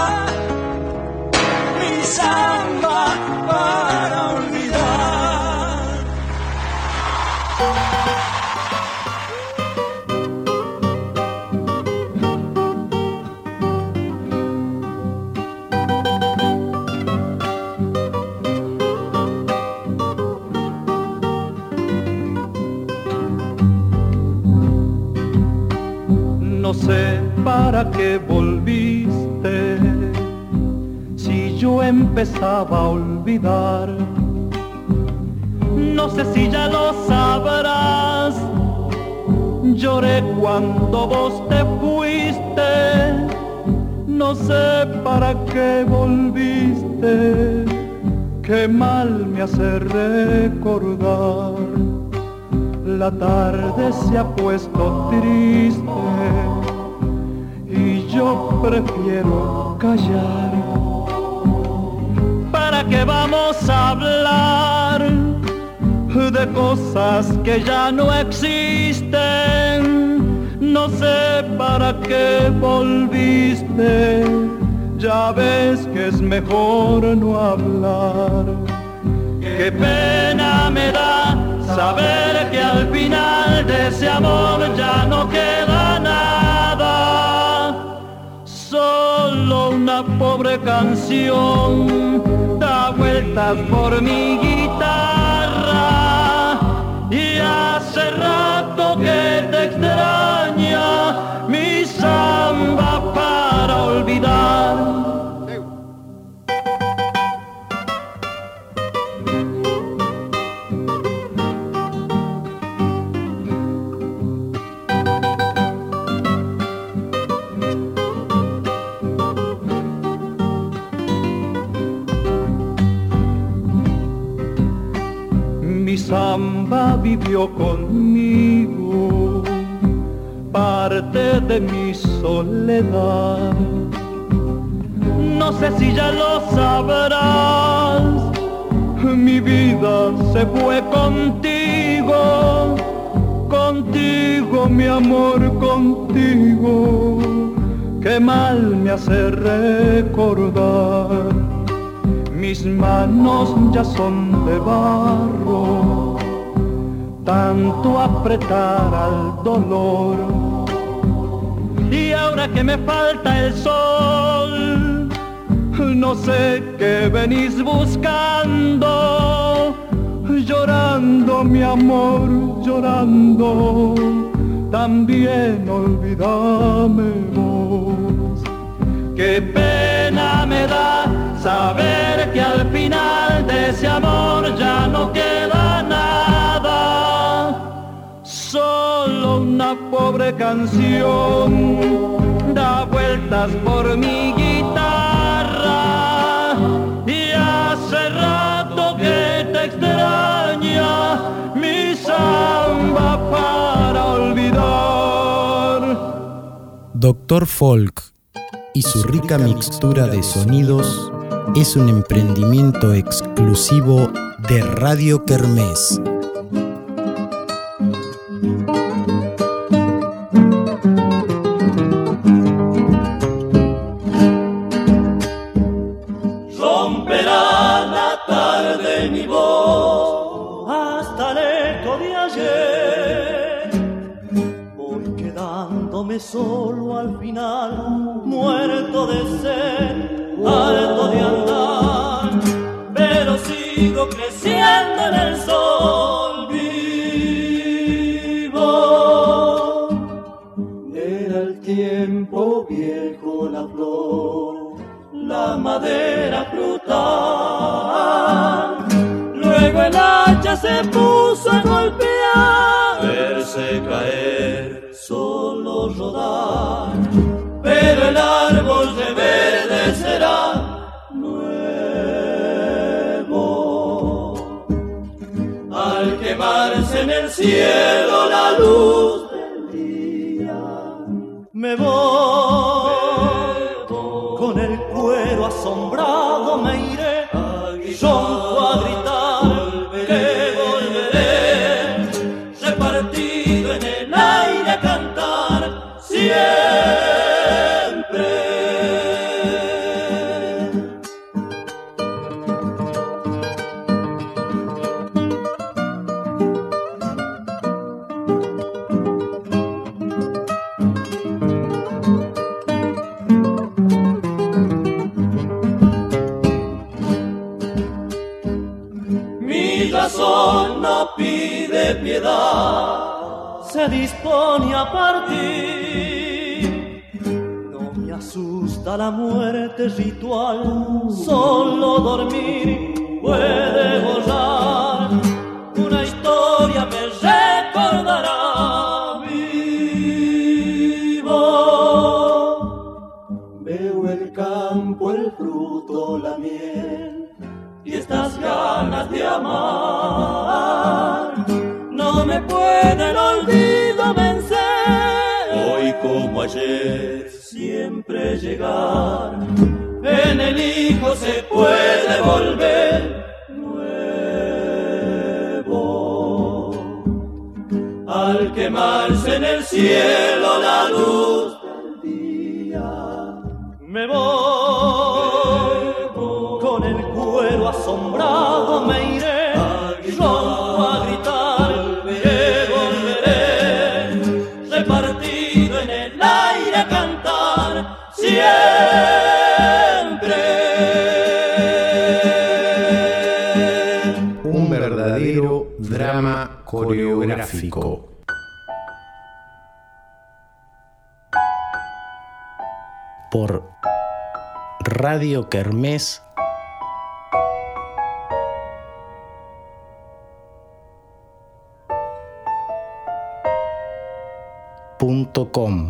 mi samba para olvidar. No sé para qué volviste, si yo empezaba a olvidar. No sé si ya lo sabrás. Lloré cuando vos te fuiste. No sé para qué volviste. Qué mal me hace recordar. La tarde se ha puesto triste y yo prefiero callar. ¿Para qué vamos a hablar de cosas que ya no existen? No sé para qué volviste. Ya ves que es mejor no hablar. Qué pena me da saber que al final de ese amor ya no queda nada. Solo una pobre canción vueltas por mi guitarra y hace rato que te extraña mi samba para olvidar. Mi samba vivió conmigo, parte de mi soledad. No sé si ya lo sabrás, mi vida se fue contigo, contigo mi amor, contigo, qué mal me hace recordar. Mis manos ya son de barro, tanto apretar al dolor. Y ahora que me falta el sol, no sé qué venís buscando. Llorando mi amor, llorando, también olvídame vos. Qué pena me da saber que al final de ese amor ya no queda nada, solo una pobre canción da vueltas por mi guitarra y hace rato que te extraña mi samba para olvidar. Doctor Folk y su rica mixtura de sonidos es un emprendimiento exclusivo de Radio Kermés. Romperá la tarde mi voz hasta el eco de ayer. Voy quedándome solo al final, muerto de sed, harto de andar, pero sigo creciendo en el sol vivo. Era el tiempo viejo, la flor, la madera frutal. Luego el hacha se puso a golpear, verse caer, solo rodar. Pero el árbol reverdecerá nuevo al quemarse en el cielo la luz del día. Me voy con el cuero asombrado, me iré ronco a gritar que volveré, repartido en el aire a cantar siempre. Mi razón no pide piedad, se dispone a partir. No me asusta la muerte ritual, solo dormir puede borrar. Una historia me recordará vivo. Veo el campo, el fruto, la miel y estas ganas de amar. No me puede el olvido vencer. Hoy como ayer, siempre llegar. En el hijo se puede volver nuevo. Al quemarse en el cielo la luz del día, me voy con el cuero asombrado, me iré ronco a gritar que volveré, repartido en el aire a cantar siempre. drama coreográfico. Por Radio Kermés .com.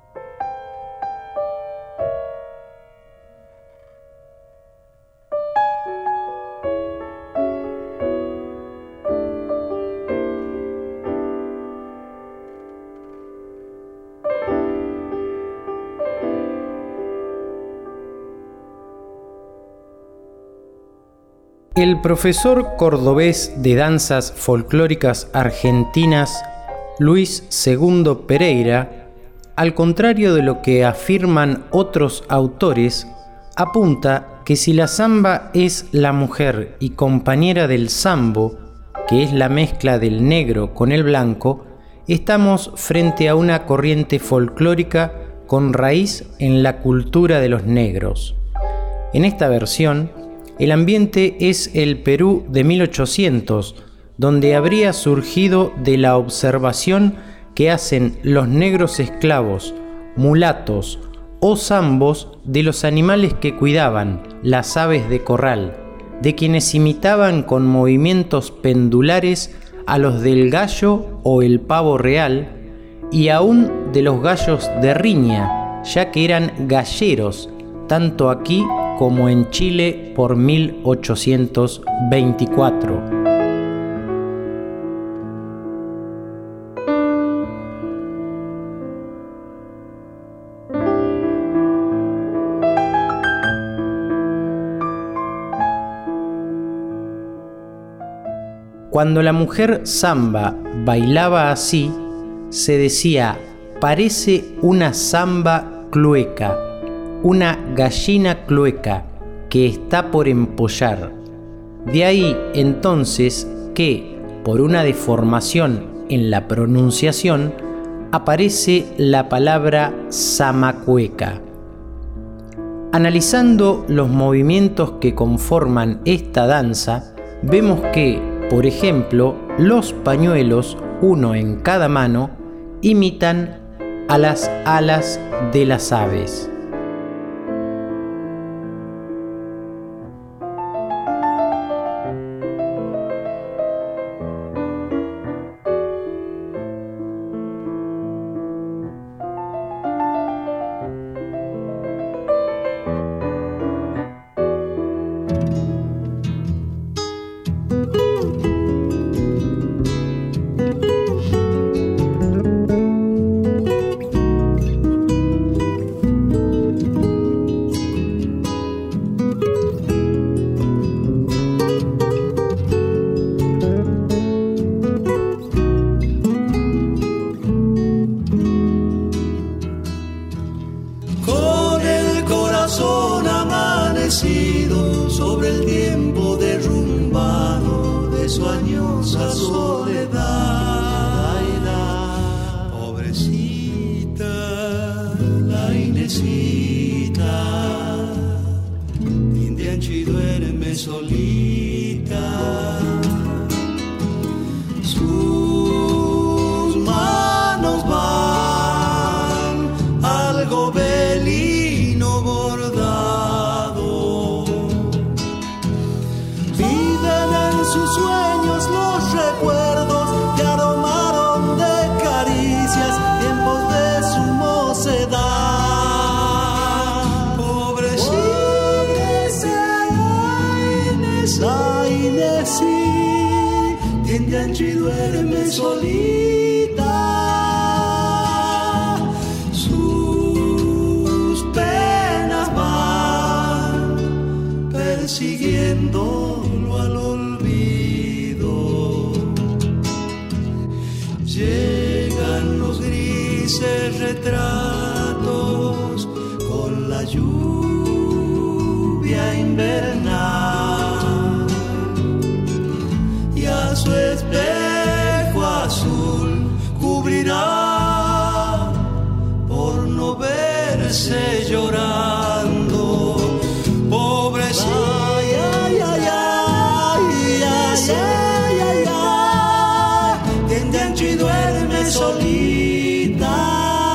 El profesor cordobés de danzas folclóricas argentinas, Luis II Pereira, al contrario de lo que afirman otros autores, apunta que si la samba es la mujer y compañera del sambo, que es la mezcla del negro con el blanco, estamos frente a una corriente folclórica con raíz en la cultura de los negros. En esta versión, el ambiente es el Perú de 1800, donde habría surgido de la observación que hacen los negros esclavos, mulatos o zambos de los animales que cuidaban, las aves de corral, de quienes imitaban con movimientos pendulares a los del gallo o el pavo real, y aún de los gallos de riña, ya que eran galleros, tanto aquí como en Chile por 1824. Cuando la mujer zamba bailaba así, se decía: parece una zamba clueca, una gallina clueca que está por empollar. De ahí entonces que, por una deformación en la pronunciación, aparece la palabra zamacueca. Analizando los movimientos que conforman esta danza, vemos que, por ejemplo, los pañuelos, uno en cada mano, imitan a las alas de las aves. Sobre el tiempo derrumbado de su añosa soledad. Pobrecita la Inesita, Indianchi duerme solita. Sus manos van al gobelino bordado. Sus sueños los recuerdos que aromaron de caricias, tiempos de su mocedad. Pobrecita Inesi, Tiendianchi duerme solita. Sus penas van persiguiéndolo al olvido. Llegan los grises retratos con la lluvia invernal, y a su espejo azul cubrirá por no verse llorando. Pobrecita, ay, ay, ay, ay, ay, ay, ay, ay. Anchi duerme solita.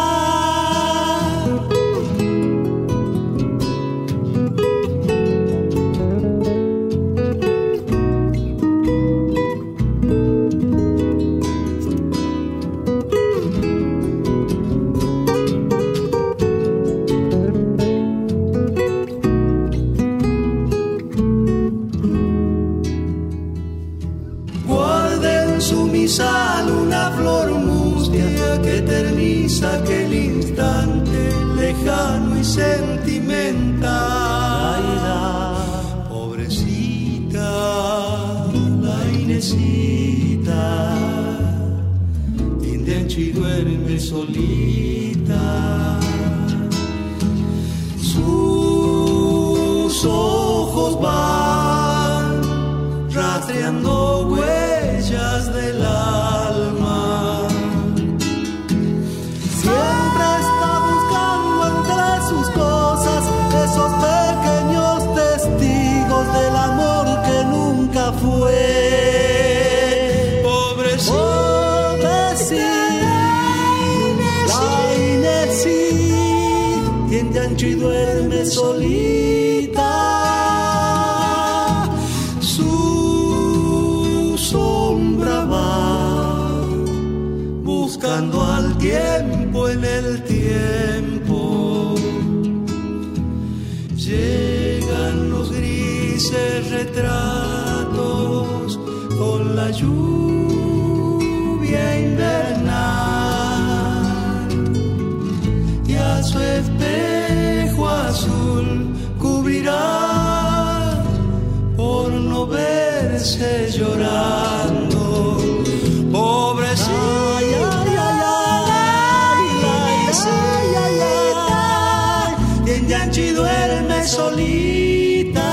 Sal una flor mustia que eterniza aquel instante lejano y sentimental. Pobrecita la Inesita, Tindenchi duerme solita. Sus ojos van rastreando huellas del alma. Siempre está buscando entre sus cosas esos pequeños testigos del amor que nunca fue. Pobrecita la Inesí, tiende ancho y duerme solita. Buscando al tiempo en el tiempo, llegan los grises retratos con la lluvia invernal, y a su espejo azul cubrirá por no verse llorando. Pobrecita, Yanchi duerme solita.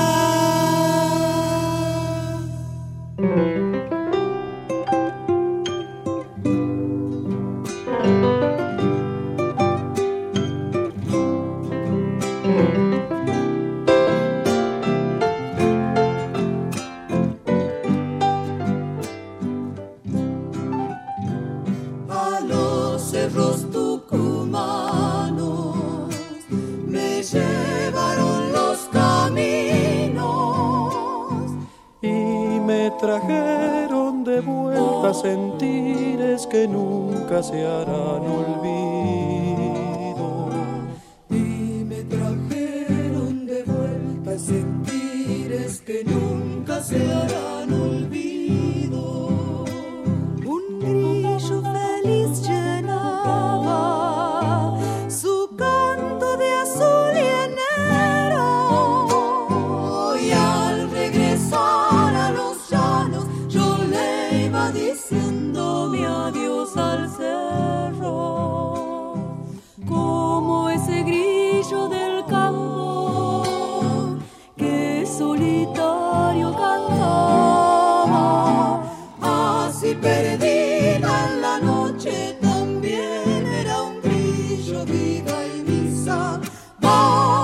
A los cerros tucumanos me llevaron los caminos y me trajeron de vuelta sentires que nunca se harán olvido. Y me trajeron de vuelta sentires que nunca se harán olvido. Un grillo feliz llenaba su canto de azul y enero, y al regresar a los llanos yo le iba diciendo mi adiós al cerro, como ese grillo del campo que solitario cantaba, así perdida en la noche también era un grillo viva y mi samba,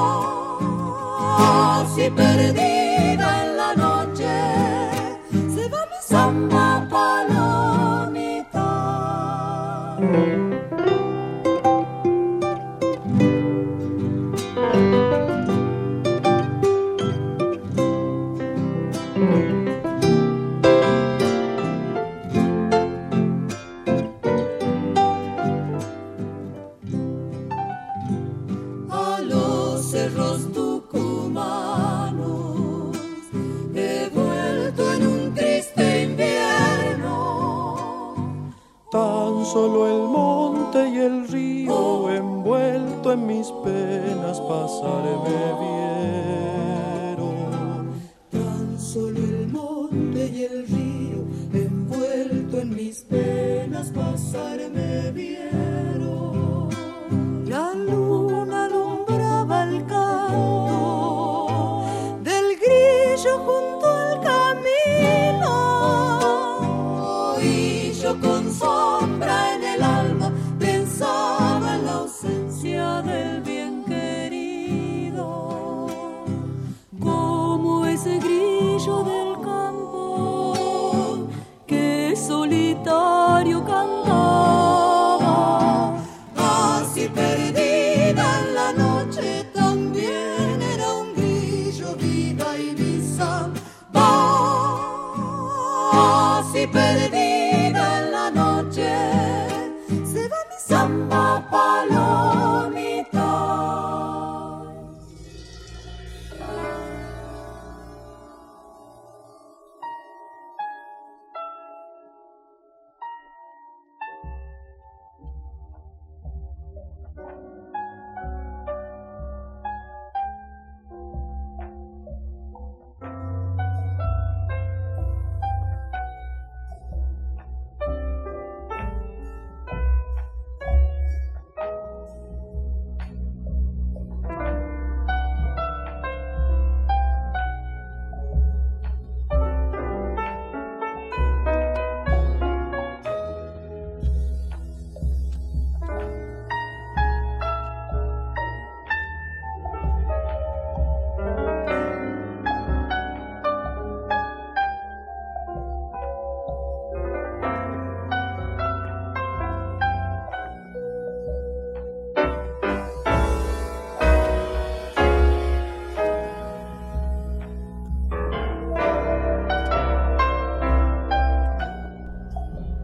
así perdida en la noche se va mi samba palomita. A los cerros tucumanos he vuelto en un triste invierno. Tan solo el monte y el río envuelto en mis penas pasarme vieron. Tan solo el monte y el río envuelto en mis penas pasarme vieron. La luna alumbraba el canto del grillo junto al camino, y yo con sombra en el alma pensaba en la ausencia del bien querido, como ese grillo del campo que solitario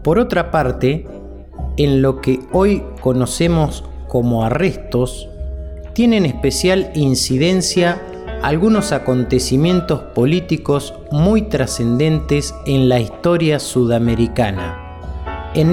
Por otra parte, en lo que hoy conocemos como arrestos, tienen especial incidencia algunos acontecimientos políticos muy trascendentes en la historia sudamericana. En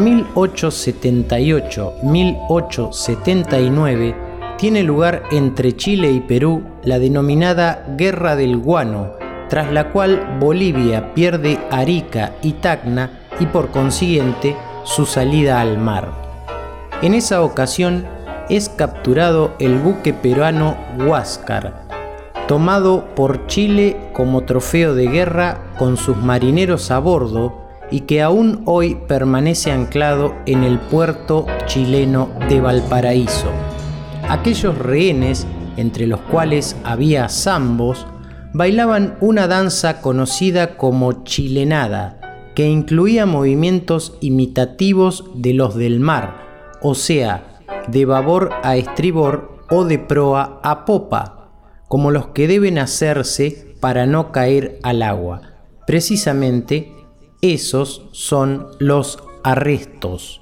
1878-1879 tiene lugar entre Chile y Perú la denominada Guerra del Guano, tras la cual Bolivia pierde Arica y Tacna y por consiguiente su salida al mar. En esa ocasión es capturado el buque peruano Huáscar, tomado por Chile como trofeo de guerra con sus marineros a bordo y que aún hoy permanece anclado en el puerto chileno de Valparaíso. Aquellos rehenes, entre los cuales había zambos, bailaban una danza conocida como chilenada, que incluía movimientos imitativos de los del mar, o sea, de babor a estribor o de proa a popa, como los que deben hacerse para no caer al agua. Precisamente, esos son los arrestos.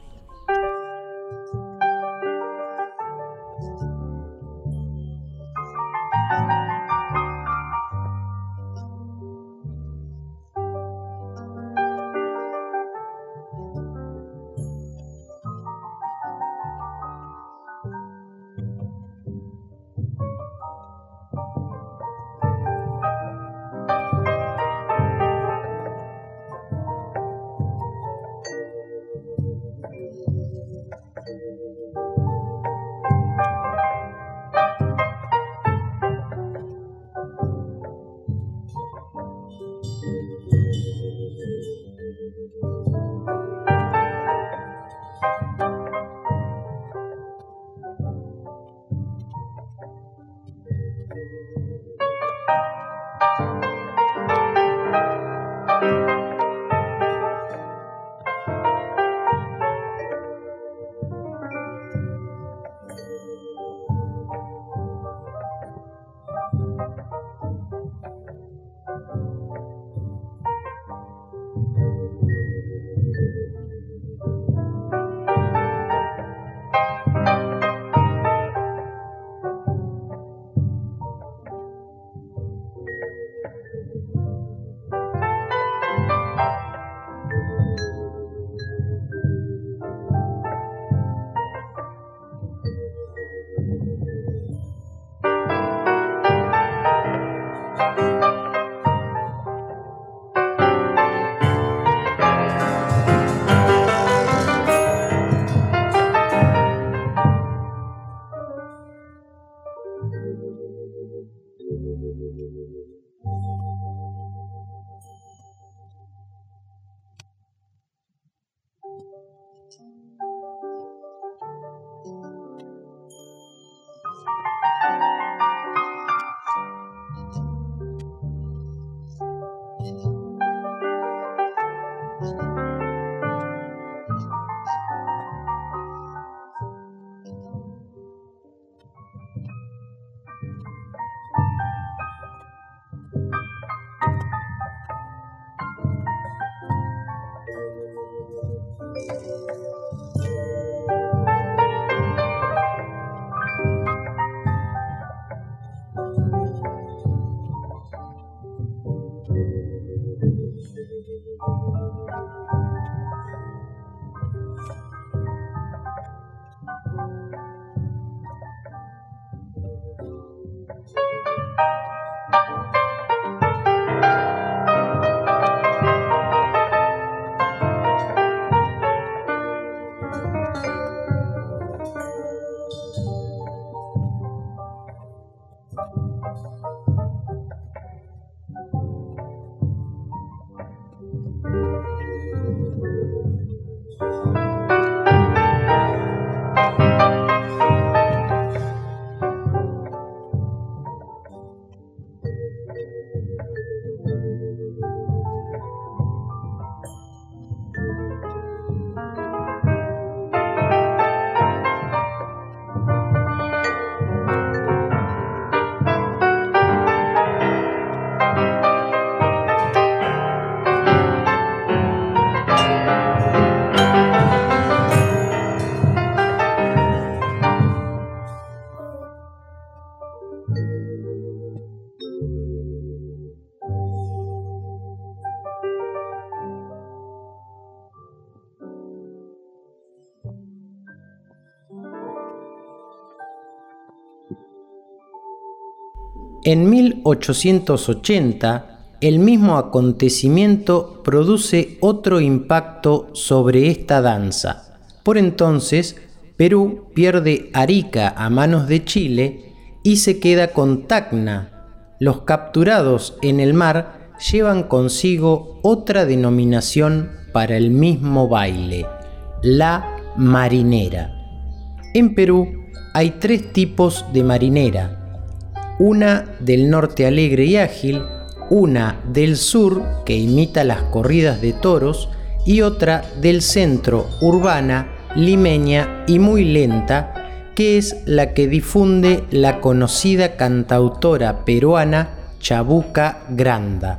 En 1880, el mismo acontecimiento produce otro impacto sobre esta danza. Por entonces, Perú pierde Arica a manos de Chile y se queda con Tacna. Los capturados en el mar llevan consigo otra denominación para el mismo baile, la marinera. En Perú hay 3 tipos de marinera: una del norte alegre y ágil, una del sur que imita las corridas de toros y otra del centro urbana, limeña y muy lenta, que es la que difunde la conocida cantautora peruana Chabuca Granda.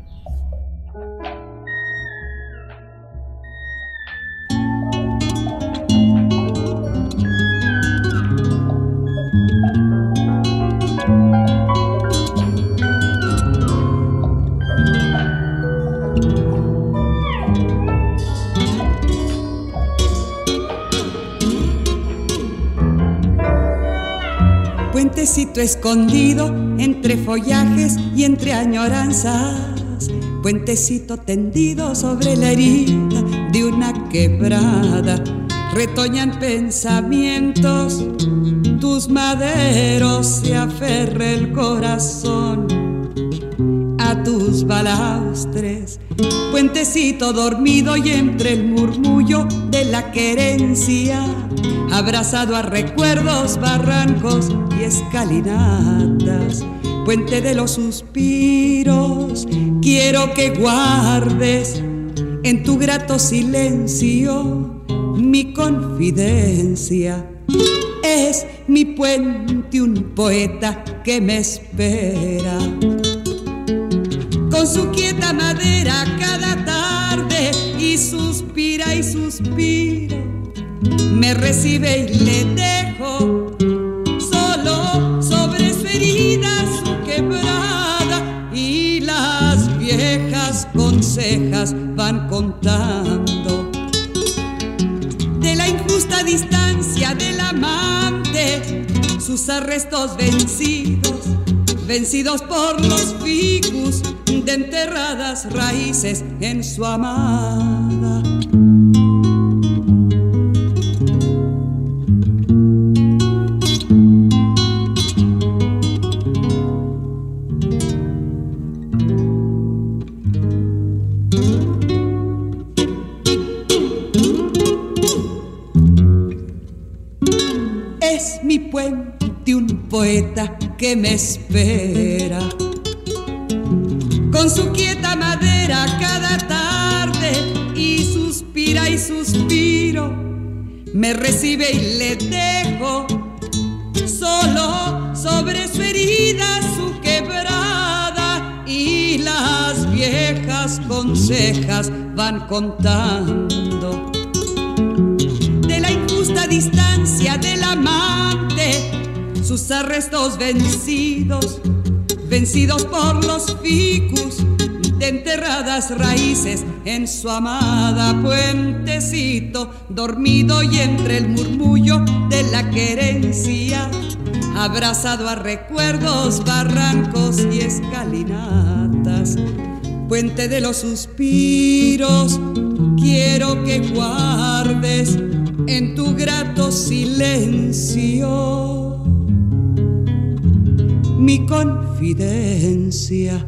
Puentecito escondido entre follajes y entre añoranzas, puentecito tendido sobre la herida de una quebrada, retoñan pensamientos, tus maderos se aferra el corazón a tus balaustres, puentecito dormido y entre el murmullo de la querencia, abrazado a recuerdos, barrancos y escalinatas, puente de los suspiros, quiero que guardes en tu grato silencio mi confidencia. Es mi puente un poeta que me espera, con su quieta madera cada tarde, y suspira y suspiro, me recibe y le dejo solo sobre su herida, su quebrada, y las viejas con cejas van contando de la injusta distancia del amante, sus arrestos vencidos, vencidos por los ficus de enterradas raíces en su amada. Es mi puente un poeta que me espera, con su quieta madera cada tarde, y suspira y suspiro, me recibe y le dejo solo sobre su herida, su quebrada, y las viejas con cejas van contando de la injusta distancia del amante, sus arrestos vencidos, vencidos por los ficus de enterradas raíces en su amada, puentecito dormido y entre el murmullo de la querencia, abrazado a recuerdos, barrancos y escalinatas, puente de los suspiros, quiero que guardes en tu grato silencio mi confidencia.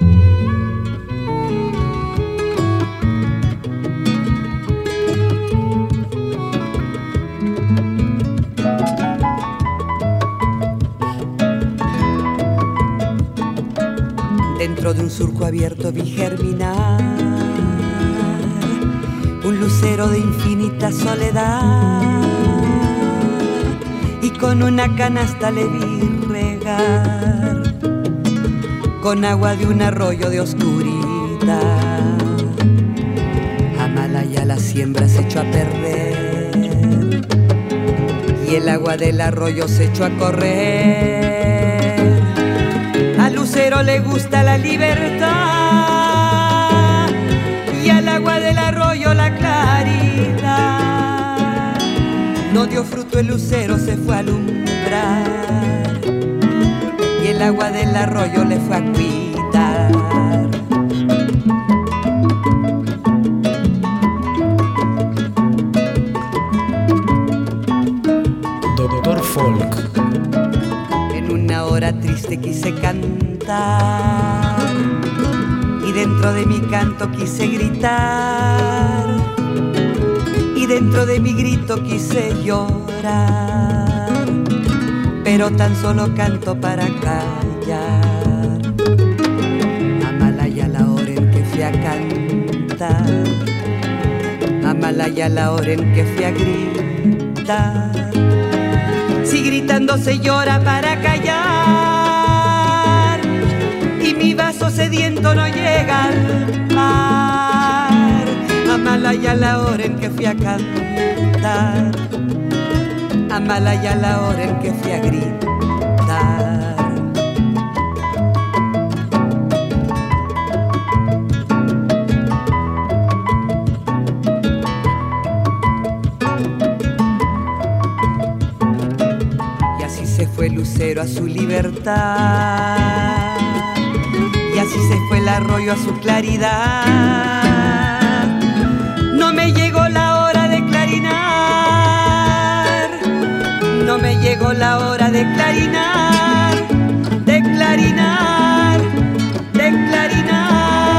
Dentro de un surco abierto vi germinar un lucero de infinita soledad, y con una canasta le vi regar con agua de un arroyo de oscuridad. Amalaya la siembra se echó a perder y el agua del arroyo se echó a correr. Al lucero le gusta la libertad y al agua del arroyo la claridad. No dio fruto el lucero, se fue a alumbrar, y el el agua del arroyo le fue a quitar. Doctor Folk. En una hora triste quise cantar y dentro de mi canto quise gritar y dentro de mi grito quise llorar, pero tan solo canto para callar. Amalaya la hora en que fui a cantar, Amalaya la hora en que fui a gritar. Si gritando se llora para callar y mi vaso sediento no llega al mar. Amalaya la hora en que fui a cantar, Amalaya la hora en que fui a gritar. Y así se fue Lucero a su libertad, y así se fue el arroyo a su claridad. No me llegó la hora de clarinar, no me llegó la hora de clarinar, de clarinar, de clarinar.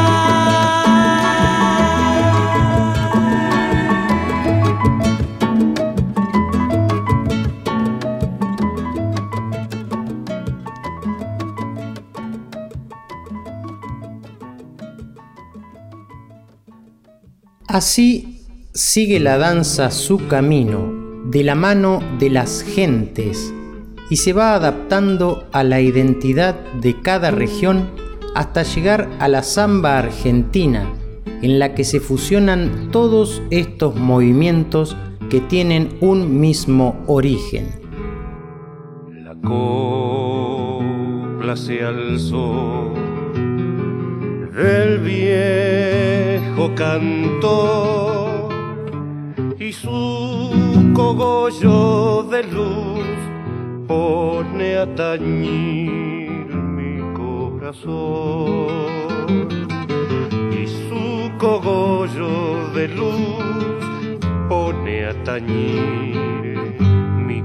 Así sigue la danza su camino de la mano de las gentes y se va adaptando a la identidad de cada región hasta llegar a la samba argentina, en la que se fusionan todos estos movimientos que tienen un mismo origen. La copla se alzó del viejo cantor y su cogollo de luz pone a tañir mi corazón, y su cogollo de luz pone a tañir mi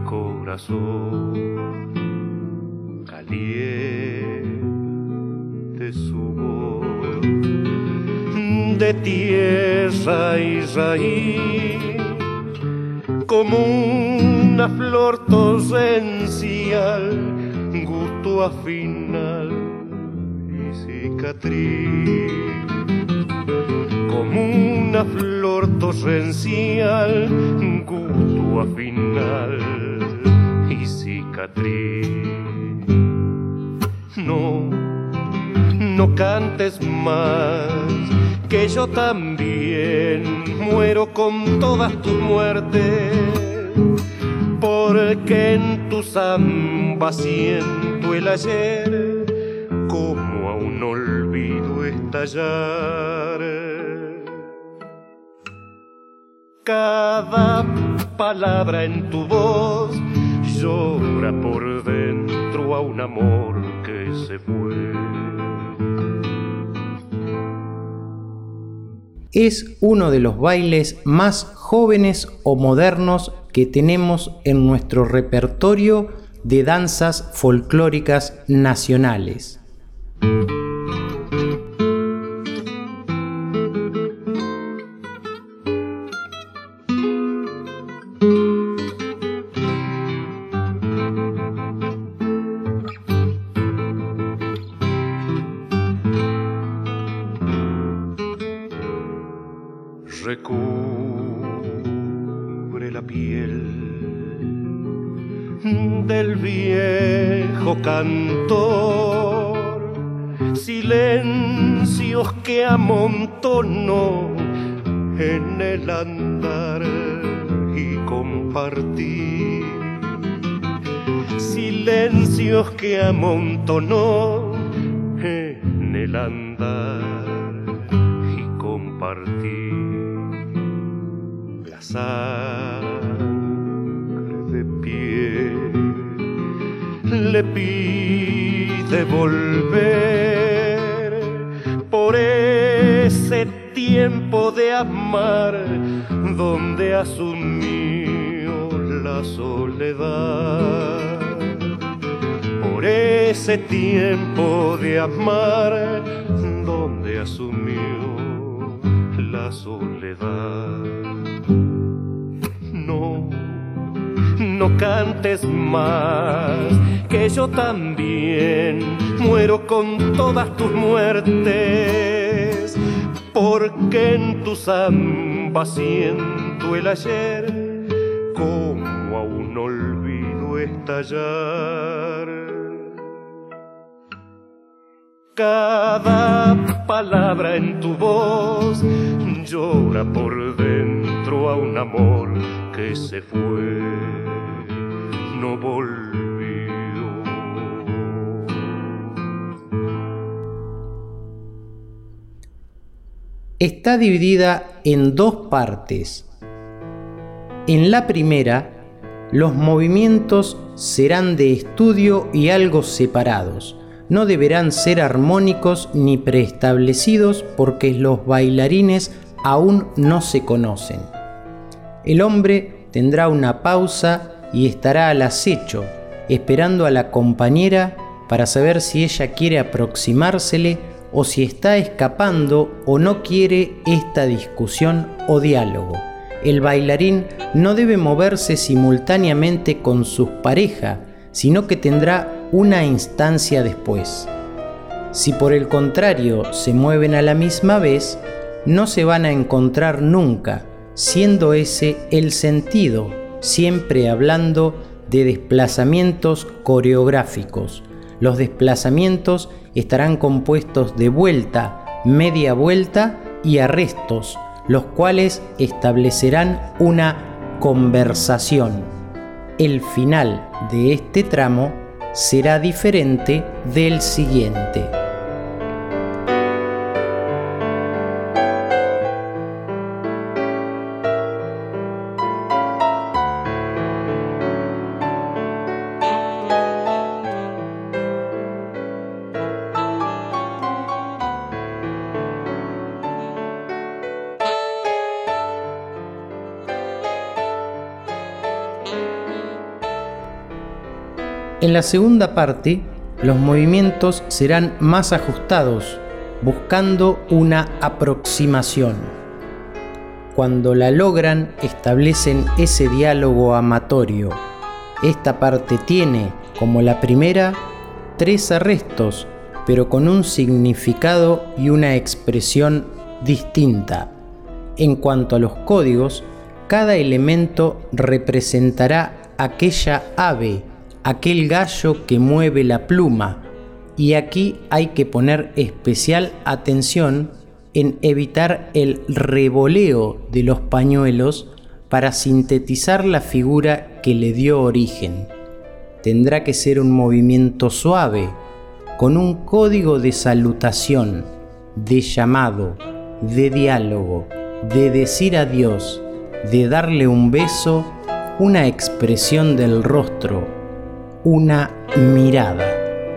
corazón. Caliente su voz de tierra y raíz, como una flor torrencial, gusto afinal y cicatriz. Como una flor torrencial, gusto afinal y cicatriz. No, no cantes más, que yo también muero con todas tus muertes, porque en tu samba siento el ayer como a un olvido estallar. Cada palabra en tu voz llora por dentro a un amor que se fue. Es uno de los bailes más jóvenes o modernos que tenemos en nuestro repertorio de danzas folclóricas nacionales. Recubre la piel del viejo cantor, silencios que amontonó en el andar y compartir, silencios que amontonó en el andar y compartir. La sangre de pie le pide de volver por ese tiempo de amar donde asumió la soledad, por ese tiempo de amar donde asumió la soledad. No cantes más, que yo también muero con todas tus muertes, porque en tu samba siento el ayer como a un olvido estallar. Cada palabra en tu voz llora por dentro a un amor que se fue, no volvió. Está dividida en dos partes. En la primera, los movimientos serán de estudio y algo separados. No deberán ser armónicos ni preestablecidos porque los bailarines aún no se conocen. El hombre tendrá una pausa y estará al acecho, esperando a la compañera para saber si ella quiere aproximársele o si está escapando o no quiere esta discusión o diálogo. El bailarín no debe moverse simultáneamente con su pareja, sino que tendrá una instancia después. Si por el contrario se mueven a la misma vez, no se van a encontrar nunca, siendo ese el sentido, siempre hablando de desplazamientos coreográficos. Los desplazamientos estarán compuestos de vuelta, media vuelta y arrestos, los cuales establecerán una conversación. El final de este tramo será diferente del siguiente. En la segunda parte, los movimientos serán más ajustados, buscando una aproximación. Cuando la logran, establecen ese diálogo amatorio. Esta parte tiene, como la primera, 3 arrestos, pero con un significado y una expresión distinta. En cuanto a los códigos, cada elemento representará aquella ave, aquel gallo que mueve la pluma, y aquí hay que poner especial atención en evitar el revoleo de los pañuelos para sintetizar la figura que le dio origen. Tendrá que ser un movimiento suave, con un código de salutación, de llamado, de diálogo, de decir adiós, de darle un beso, una expresión del rostro, una mirada.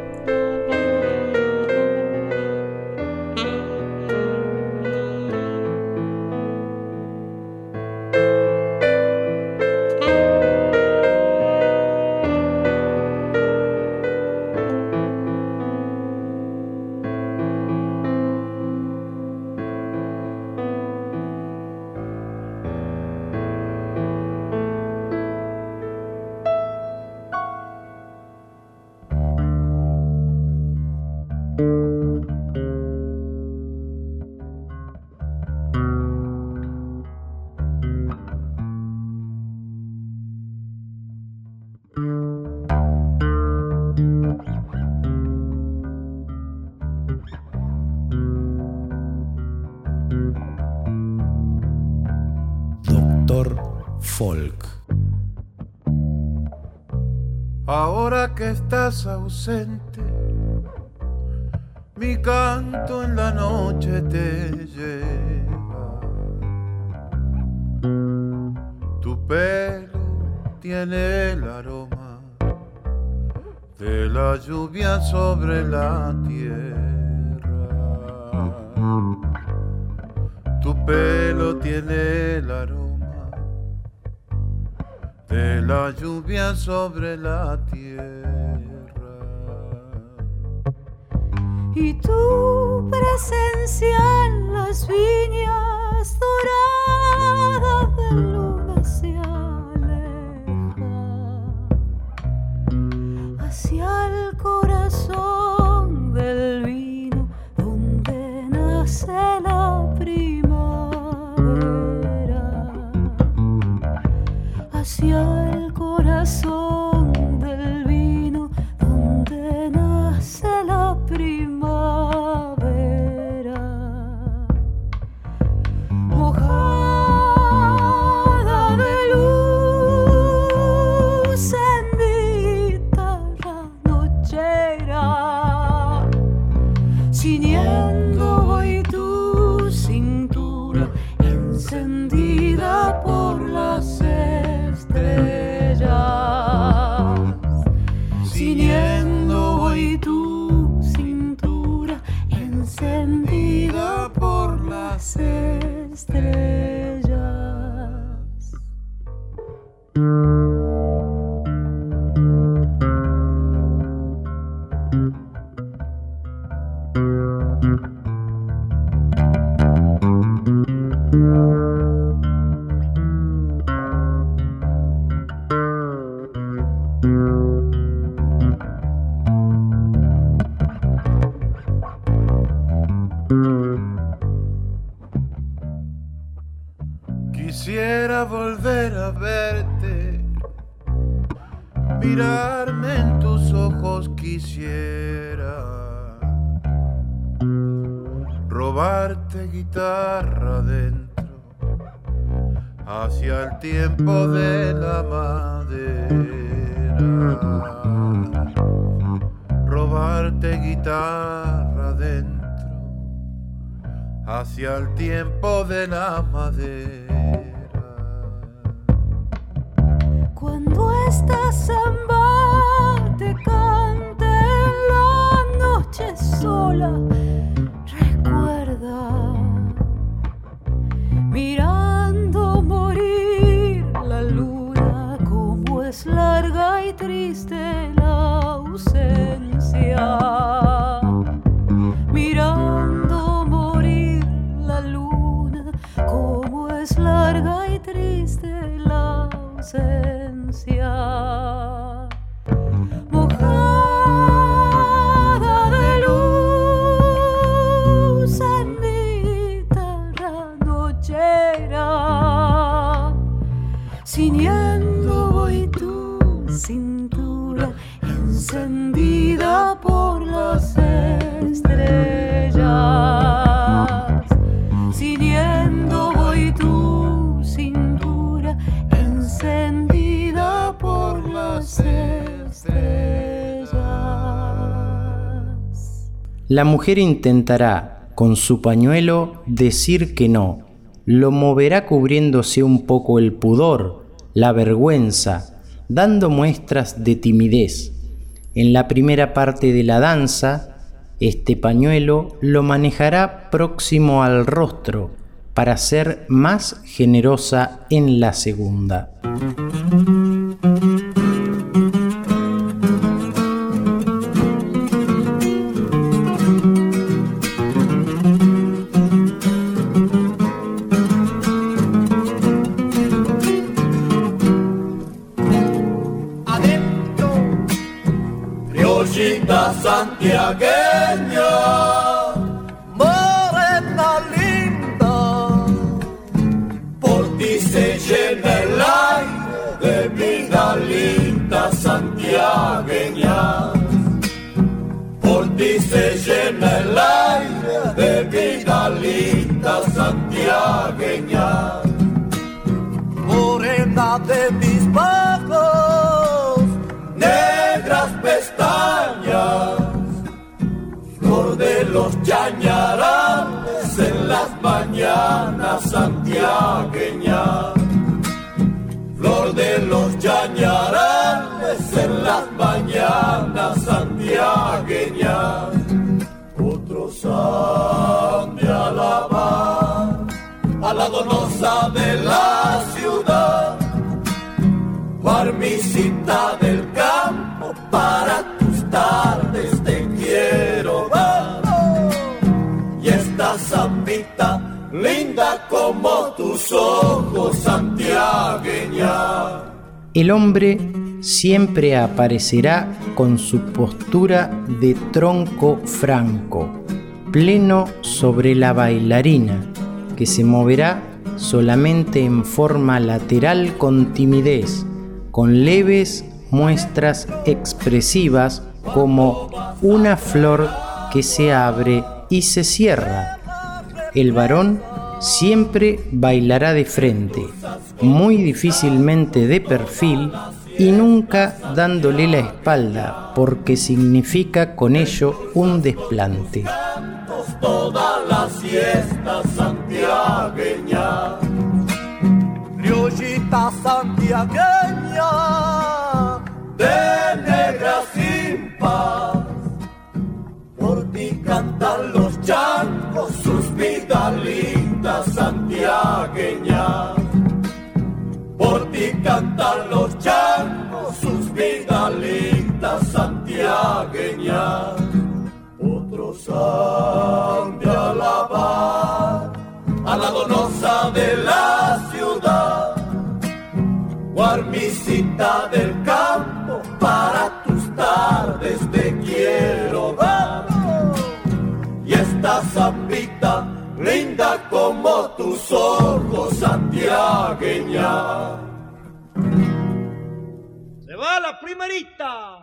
Folk. Ahora que estás ausente, mi canto en la noche te lleva. Tu pelo tiene el aroma de la lluvia sobre la tierra. Tu pelo tiene el aroma de la lluvia sobre la tierra. Y tu presencia en las viñas doradas de luna se aleja hacia el corazón del vino donde nace la primavera, hacia el corazón del vino donde nace la primavera, mojada de luz en mi guitarra nochera, ciñendo hoy tu cintura encendida por las estrellas, ciñendo hoy tu cintura encendida por las estrellas. Quisiera volver a verte, mirarme en tus ojos quisiera, robarte guitarra dentro, hacia el tiempo de la madera, robarte guitarra dentro, hacia el tiempo de la madera. Cuando esta samba te cante en la noche sola, recuerda, mirando morir la luna, como es larga y triste la ausencia, mirando morir la luna, como es larga y triste la ausencia, mojada de luz en mi guitarra nochera, ciñendo hoy tu cintura encendida por las estrellas, ciñendo hoy tu cintura encendida por las estrellas. La mujer intentará con su pañuelo decir que no, lo moverá cubriéndose un poco el pudor, la vergüenza, dando muestras de timidez. En la primera parte de la danza, este pañuelo lo manejará próximo al rostro para ser más generosa en la segunda. Criollita santiagueña, morena linda, por ti se llena el aire de vida linda santiagueña, por ti se llena el aire de vida linda santiagueña, morena de mis bajos, negras pestañas, flor de los chañarales en las mañanas santiagueñas, flor de los chañarales en las mañanas la santiagueña. Otros han de alabar a la donosa de la ciudad, Guarmisita del campo, para tus tardes te quiero dar. Y esta zambita linda como tus ojos, santiagueña. El hombre siempre aparecerá con su postura de tronco franco, pleno sobre la bailarina, que se moverá solamente en forma lateral con timidez, con leves muestras expresivas como una flor que se abre y se cierra. El varón siempre bailará de frente, muy difícilmente de perfil y nunca dándole la espalda, porque significa con ello un desplante. Toda la siesta santiagueña, criollita santiagueña, de negra sin paz. Por ti cantan los changos sus vidas lindas, santiagueña. Por ti cantan los changos sus vidas lindas, santiagueña. Otros han de alabar a la donosa de la ciudad, Guarmisita del campo, para tus tardes te quiero dar. Y esta zambita linda como tus ojos, santiagueña. ¡Se va la primerita!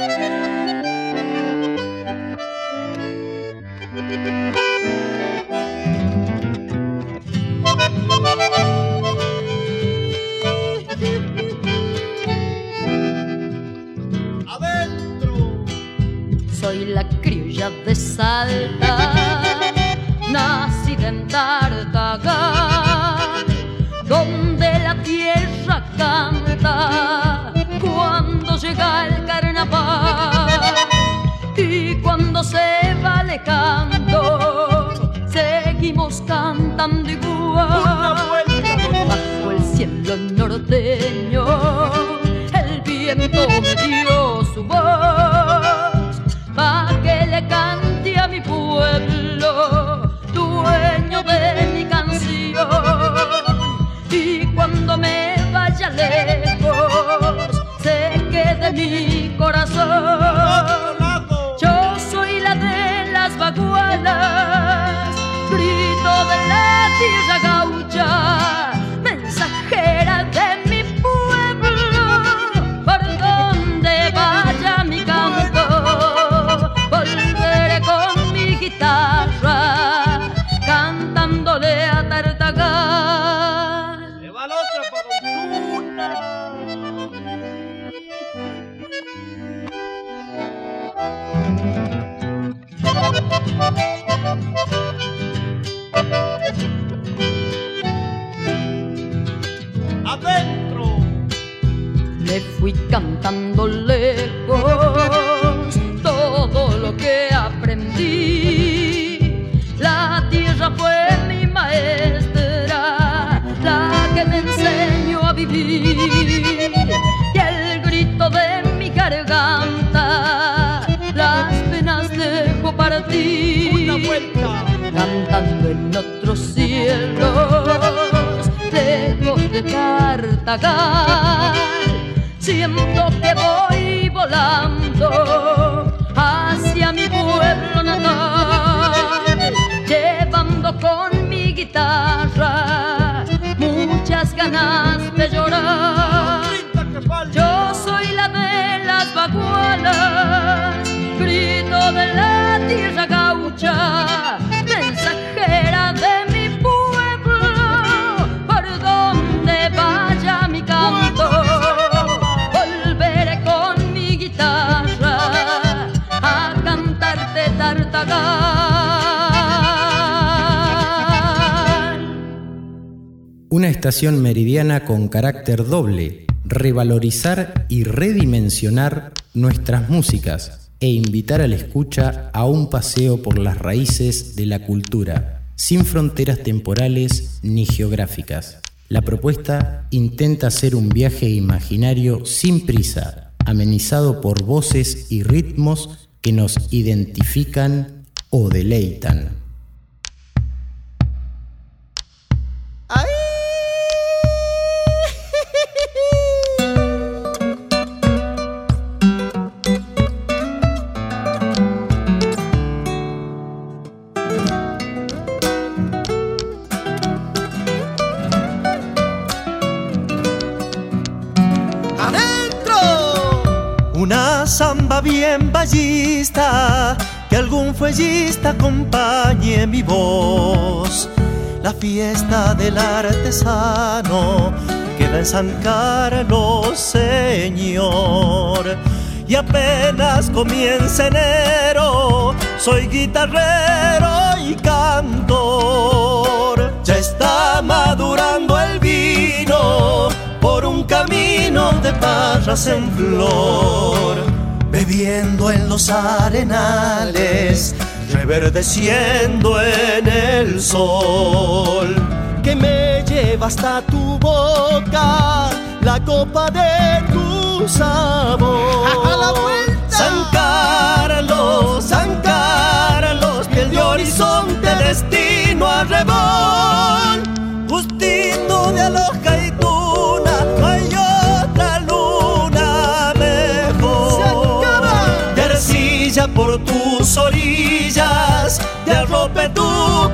Adentro. Soy la criolla de Salta, nacida en Tartagal, donde la tierra canta cuando llega el carnaval. Y cuando se va alejando, seguimos cantando igual. Bajo el cielo norteño, el viento me dio su voz, pa' que le cante a mi pueblo, dueño de mi canción. Y cuando me vaya lejos, se quede mi corazón. Bagualas, grito de la tierra gaucha, mensajera de mi pueblo, por donde vaya mi canto, volveré con mi guitarra, cantándole a Tartagal. ¡Se va la otra para Tuna! Adentro. Me fui cantando lejos todo lo que aprendí. La tierra fue mi maestra, la que me enseñó a vivir. Y el grito de mi garganta las penas dejo partir. Una vuelta. Cantando en otros cielos, lejos de Tartagal, siento que voy volando hacia mi pueblo natal, llevando con mi guitarra muchas ganas de llorar. Yo soy la de las bagualas, grito de la tierra gaucha, mensajera de mi pueblo, por donde vaya mi canto, volveré con mi guitarra a cantarte Tartagal. Una estación meridiana con carácter doble, revalorizar y redimensionar nuestras músicas e invitar al escucha a un paseo por las raíces de la cultura, sin fronteras temporales ni geográficas. La propuesta intenta hacer un viaje imaginario sin prisa, amenizado por voces y ritmos que nos identifican o deleitan. Una samba bien ballista, que algún fuellista acompañe mi voz. La fiesta del artesano queda en San Carlos, señor. Y apenas comienza enero, soy guitarrero y cantor. Ya está madurando el vino por un camino de parras en flor, bebiendo en los arenales, reverdeciendo en el sol, que me lleva hasta tu boca la copa de tu sabor. ¡A la vuelta! San Carlos, piel de horizonte, destino arrebol, gustito de aloja y tuna, no hay otra luna mejor. Tercilla por tus orillas, te arrope tu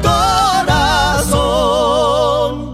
corazón.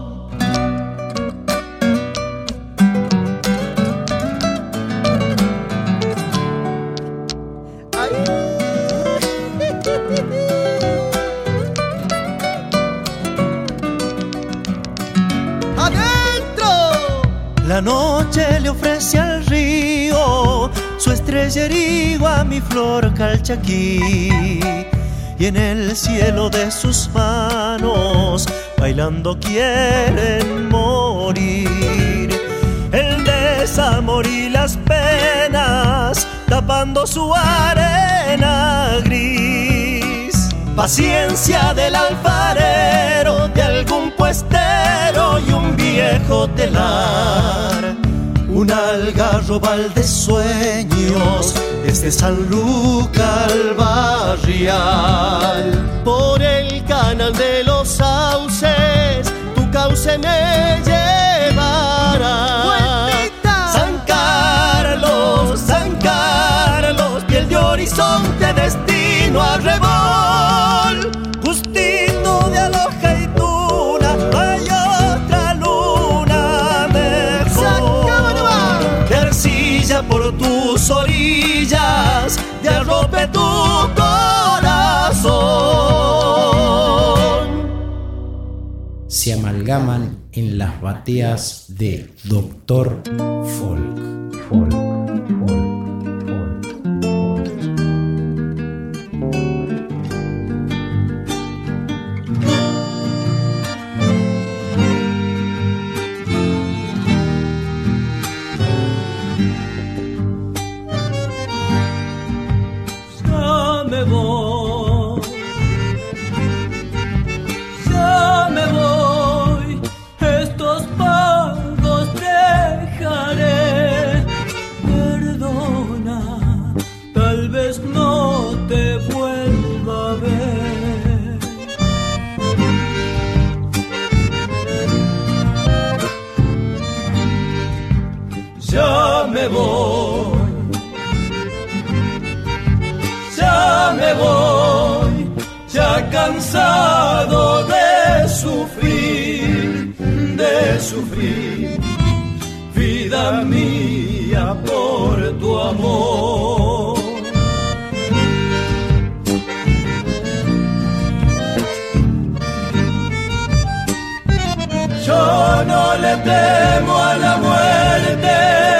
La noche le ofrece al río su estrellerío a mi flor calchaquí, y en el cielo de sus manos bailando quieren morir. El desamor y las penas tapando su arena gris, paciencia del alfarero, de algún puestero y un viejo telar, un algarrobal de sueños desde San Luca al Barrial. Por el canal de los sauces tu cauce me llevará. San Carlos, piel de horizonte, destino arrebol, gustito de aloja y tuna, no hay otra luna mejor. Tercilla por tus orillas, te arrope tu corazón. Se amalgaman en las bateas de Doctor Folk. Cansado de sufrir, vida mía, por tu amor. Yo no le temo a la muerte,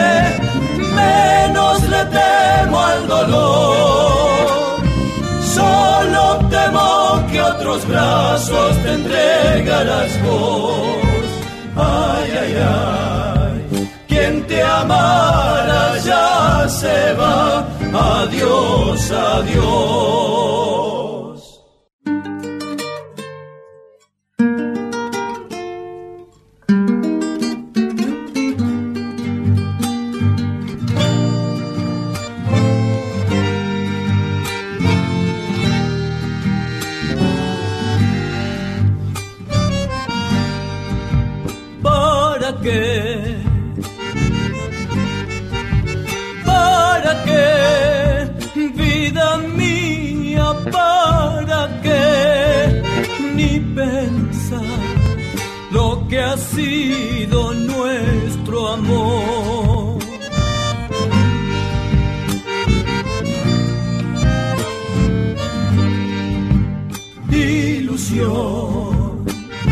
menos le temo al dolor. Solo temo que otros brazos te entregarás vos. Ay, ay, ay, quien te amara ya se va, adiós, adiós. ¿Para qué, vida mía, para qué? Ni pensar lo que ha sido nuestro amor. Ilusión,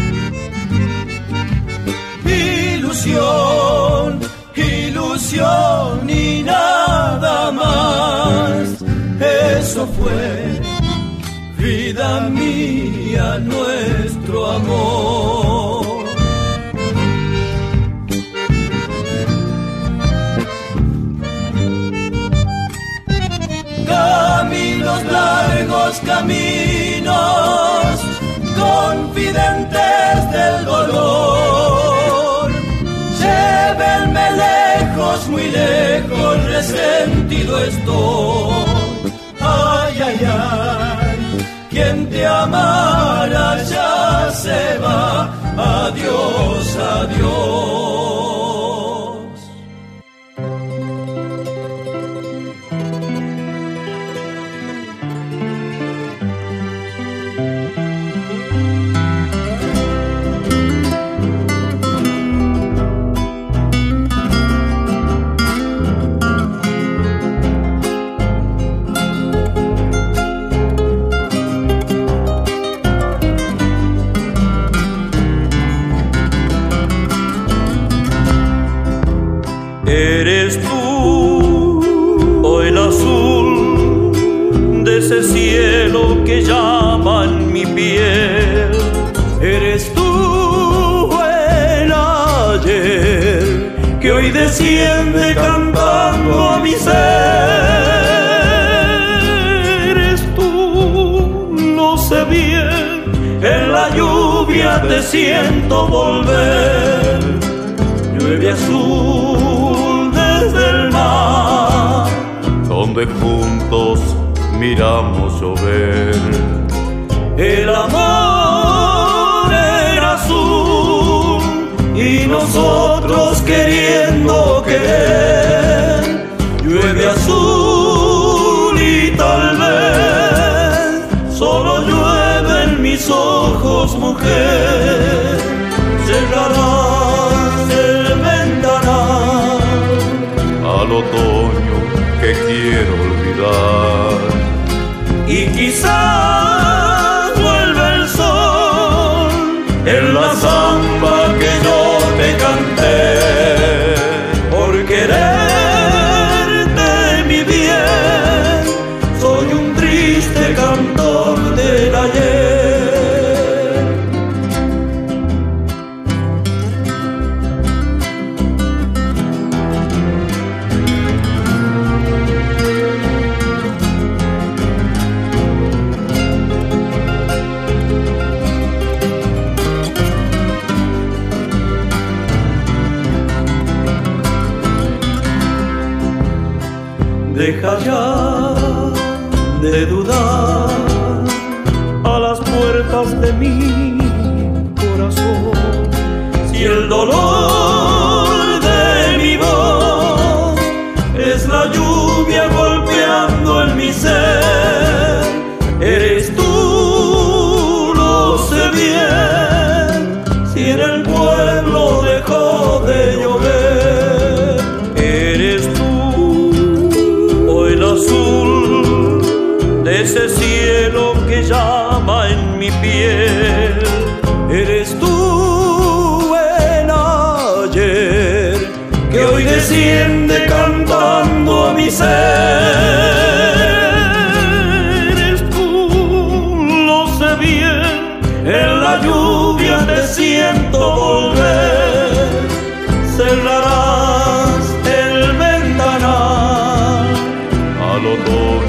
ilusión, ilusión y nada más. Eso fue, vida mía, nuestro amor. Caminos largos, caminos confidentes del dolor. Llévenme lejos, muy lejos, resentido estoy. Ay, ay, ay, quien te amara ya se va. Adiós, adiós. Eres tú, o el azul de ese cielo que llama en mi piel. Eres tú, el ayer que hoy desciende cantando a mi ser. Eres tú, no sé bien, en la lluvia te siento volver. Llueve azul desde el mar, donde juntos miramos llover. El amor era azul y nosotros queriendo querer. Llueve azul y tal vez solo llueve en mis ojos, mujer. Cerrarás el ventanal al otoño que quiero olvidar. Y quizás vuelva el sol en la samba que yo te canté. Por quererte, mi bien, soy un triste cantor del ayer. Deja ya de dudar a las puertas de mi corazón. Si el dolor de mi voz es la lluvia golpeando en mi ser, eres tú, lo sé bien, si en el pueblo dejó de llover. Eres tú, azul de ese cielo que llama en mi piel. Eres tú, el ayer que hoy desciende cantando a mi ser. Eres tú, lo sé bien, en la lluvia te siento volver. Cerrarás el ventanal al otoño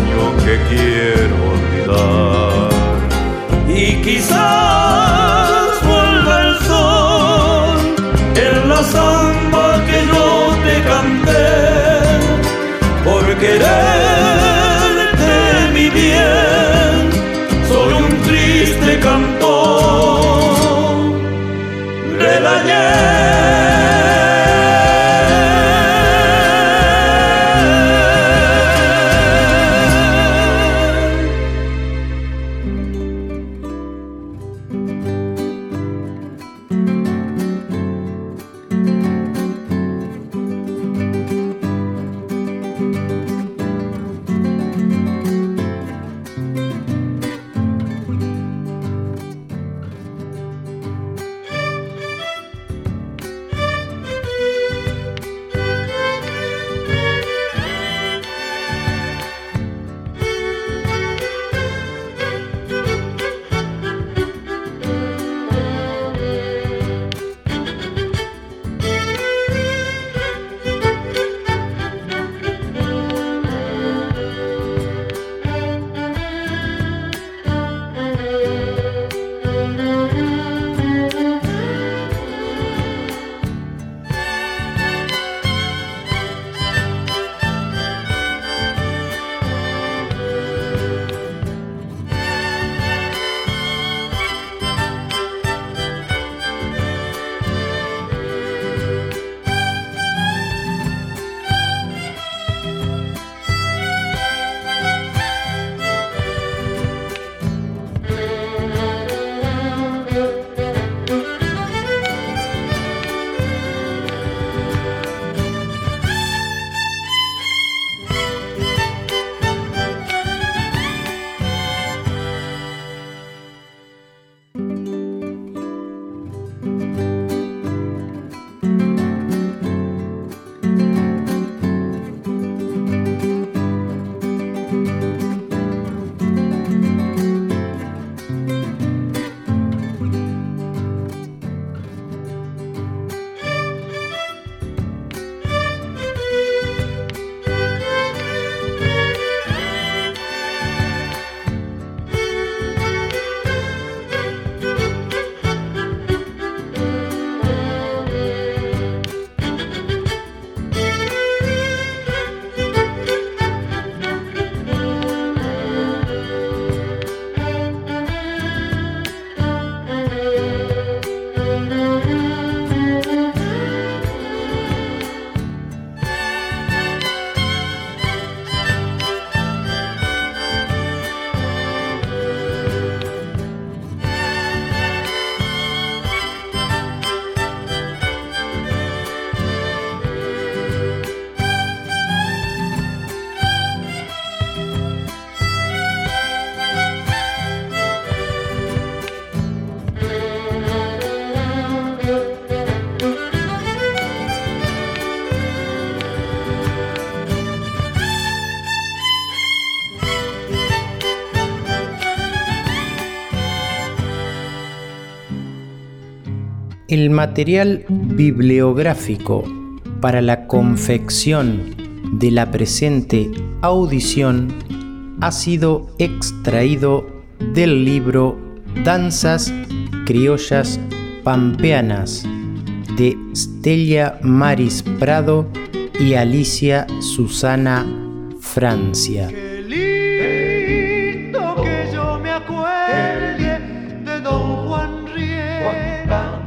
El material bibliográfico para la confección de la presente audición ha sido extraído del libro Danzas Criollas Pampeanas de Stella Maris Prado y Alicia Susana Francia. Qué lindo que yo me acuerde de don Juan Riera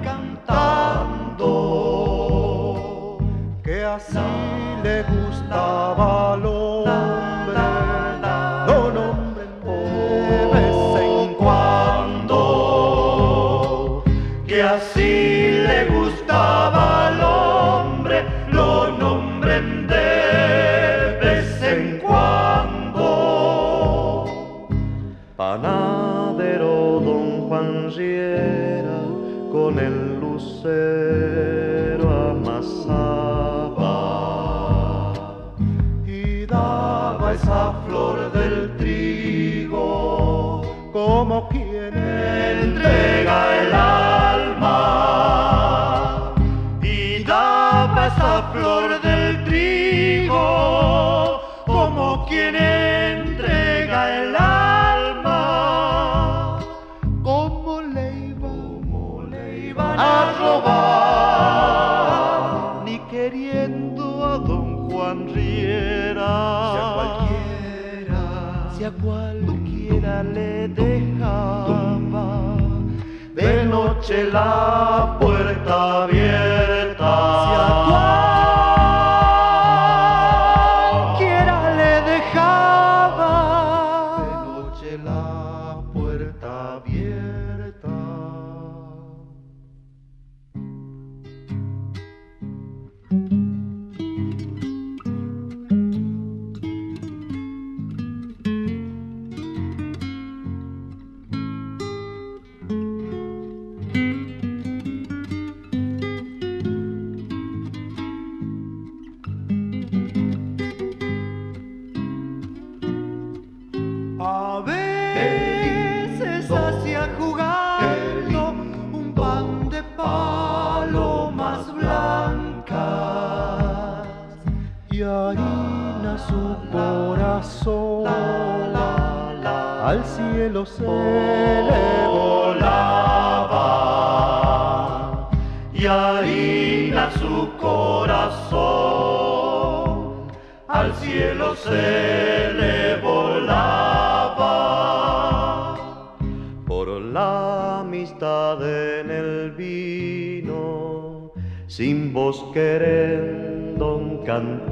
cantando, que así le gustaba al hombre, lo nombren de vez en cuando, que así le gustaba al hombre, lo nombren de vez en cuando. Panadero don Juan Riera con el lucero amasaba y daba esa flor del trigo como quien entrega el alma, y daba esa flor del trigo como quien entrega el alma. ¿Cómo le iban a robar? Ni queriendo a don Juan Riera, si a cualquiera le dejaba de noche la puerta abierta, si a cualquiera le dejaba de noche la puerta abierta. A veces hacía jugando un pan de palomas blancas y harina su corazón al cielo se le volaba, y harina su corazón al cielo se le volaba. Por la amistad en el vino, sin voz querendón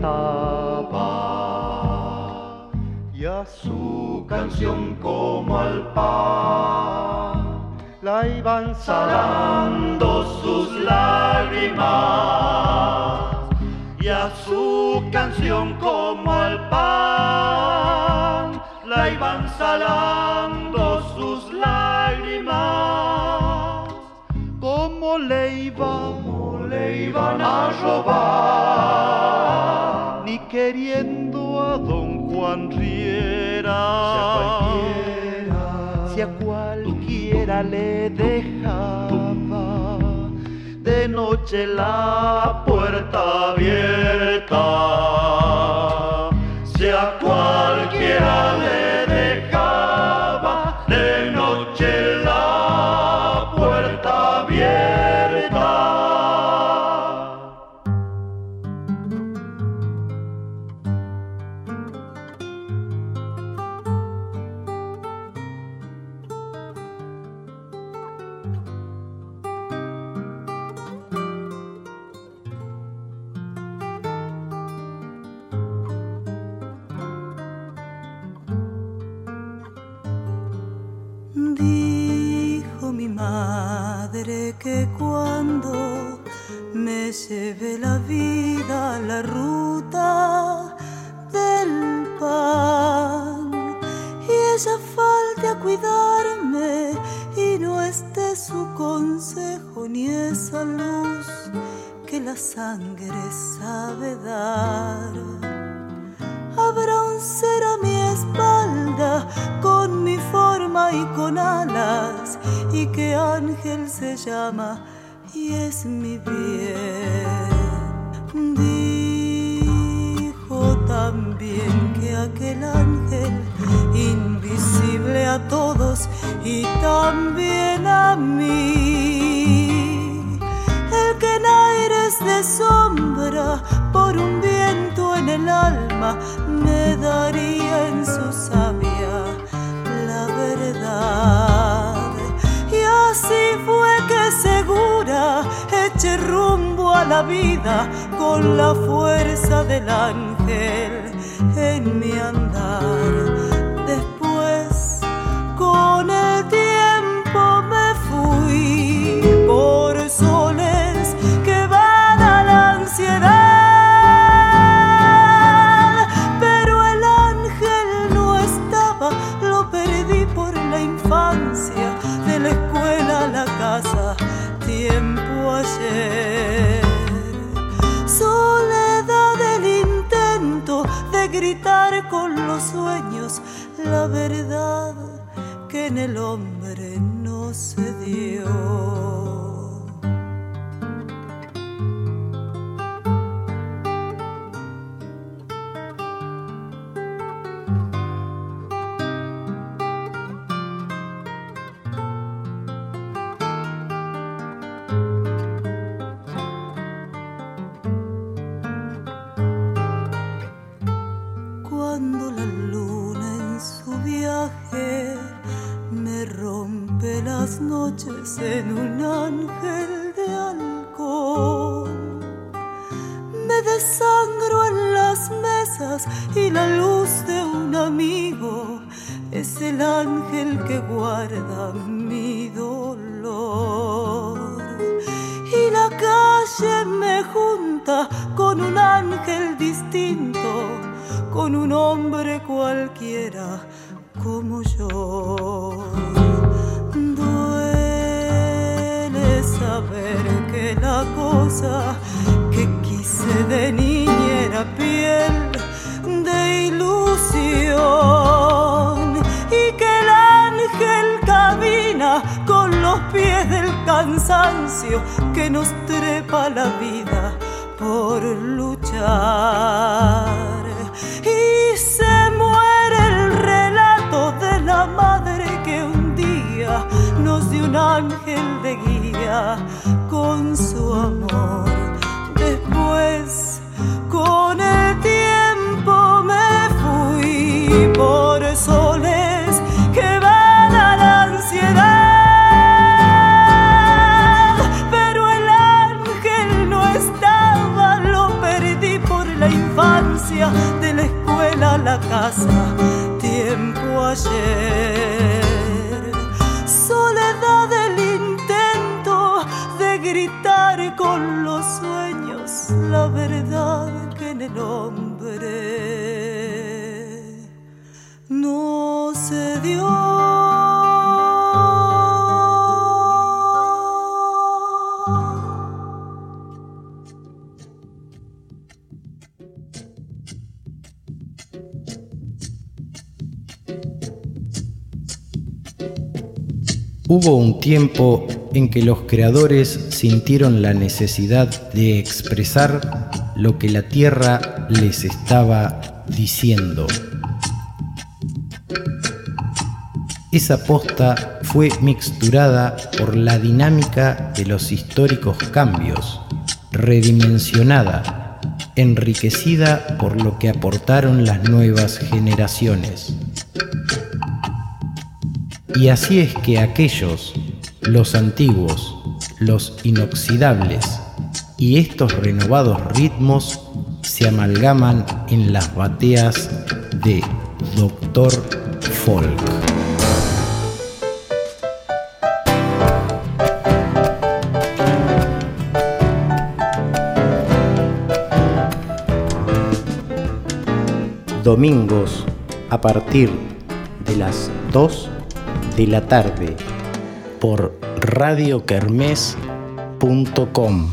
cantaba, y a su canción como al pan la iban salando sus lágrimas, y a su canción como al pan la iban salando sus lágrimas. ¿Cómo le iban a robar? Ni queriendo a don Juan Riera, si a cualquiera le dejaba de noche la puerta abierta, si a cualquiera le dejaba de noche la puerta abierta. Dijo mi madre que cuando me lleve la vida a la ruta del pan y ella falte a cuidarme y no esté su consejo ni esa luz que la sangre sabe dar, habrá un ser a mi espalda con mi forma y con alas, y que ángel se llama y es mi bien. Dijo también que aquel ángel invisible a todos y también a mí, el que en aires de sombra por un viento en el alma me daría en su savia la verdad. Y así fue que segura eché rumbo a la vida con la fuerza del ángel en mi andar. Después con el tiempo me fui por soles que van a la ansiedad, pero el ángel no estaba, lo perdí por la infancia, de la escuela a la casa, tiempo ayer. Soledad del intento de gritar con los sueños la verdad que en el hombre no se dio. Cuando la luna en su viaje me rompe las noches en un ángel de alcohol, me desangro en las mesas y la luz de un amigo es el ángel que guarda mi dolor. Y la calle me junta con un ángel distinto, con un hombre cualquiera como yo. Duele saber que la cosa que quise de niña era piel de ilusión y que el ángel camina con los pies del cansancio que nos trepa la vida por luchar. Y se muere el relato de la madre que un día nos dio un ángel de guía con su amor. Después, con el tiempo me fui por soles que van a la ansiedad, pero el ángel no estaba, lo perdí por la infancia, de la escuela a la casa, tiempo ayer. Soledad del intento de gritar con los sueños la verdad que en el hombre no se dio. Hubo un tiempo en que los creadores sintieron la necesidad de expresar lo que la tierra les estaba diciendo. Esa posta fue mixturada por la dinámica de los históricos cambios, redimensionada, enriquecida por lo que aportaron las nuevas generaciones. Y así es que aquellos, los antiguos, los inoxidables y estos renovados ritmos se amalgaman en las bateas de Dr. Folk. Domingos a partir de las 2 de la tarde por radiokermés.com.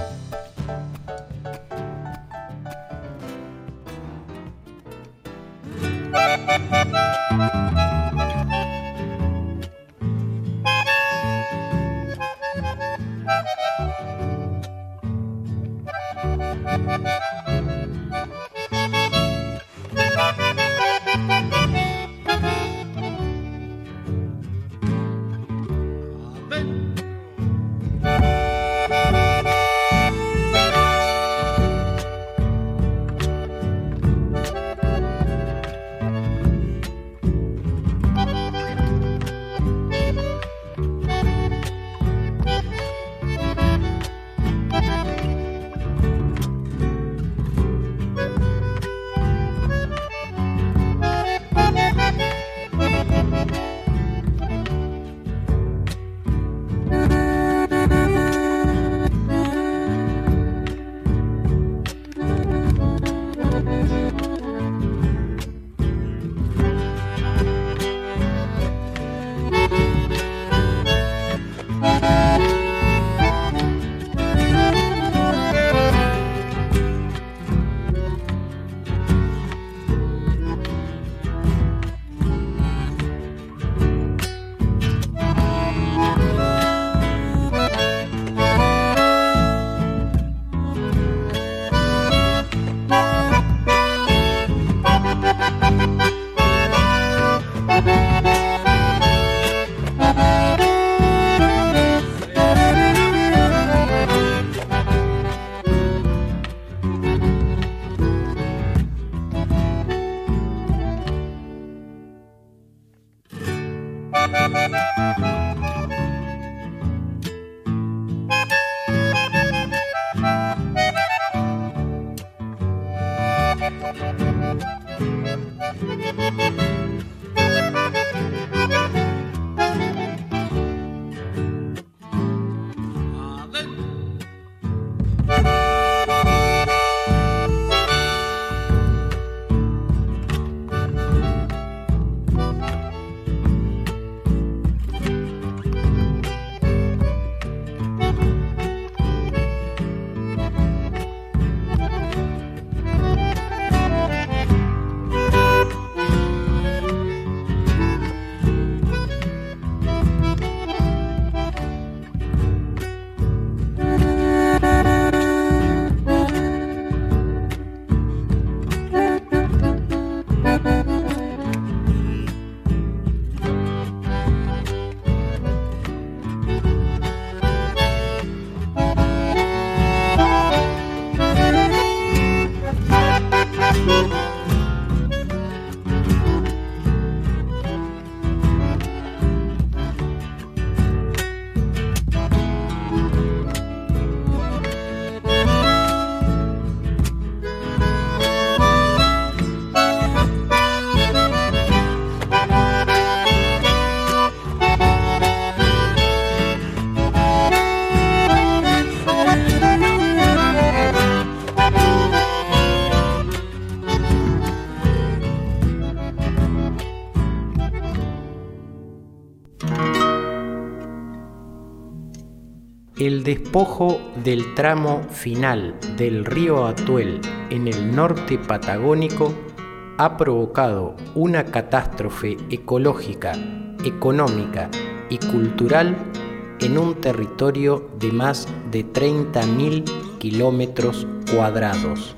El despojo del tramo final del río Atuel en el norte patagónico ha provocado una catástrofe ecológica, económica y cultural en un territorio de más de 30.000 kilómetros cuadrados.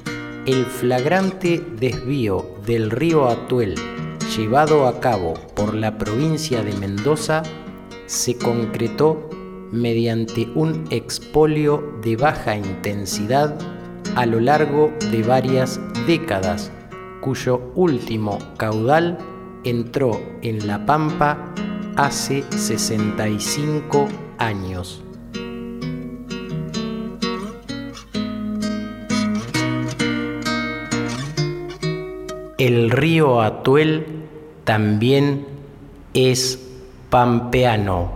El flagrante desvío del río Atuel llevado a cabo por la provincia de Mendoza se concretó mediante un expolio de baja intensidad a lo largo de varias décadas, cuyo último caudal entró en la Pampa hace 65 años. El río Atuel también es pampeano.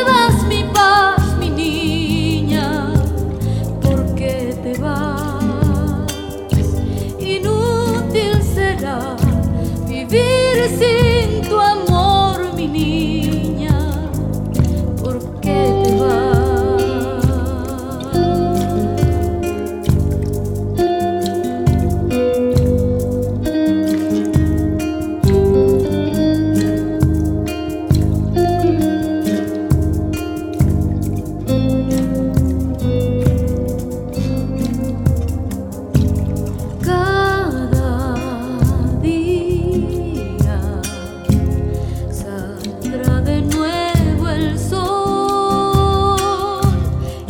Te vas.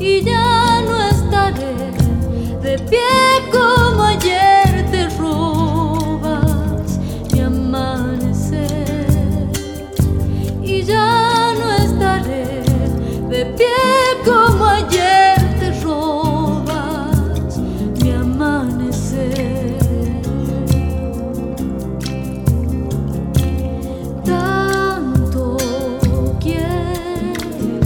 y ya no estaré de pie como ayer. Te robas mi amanecer y ya no estaré de pie como ayer. Te robas mi amanecer. Tanto quiero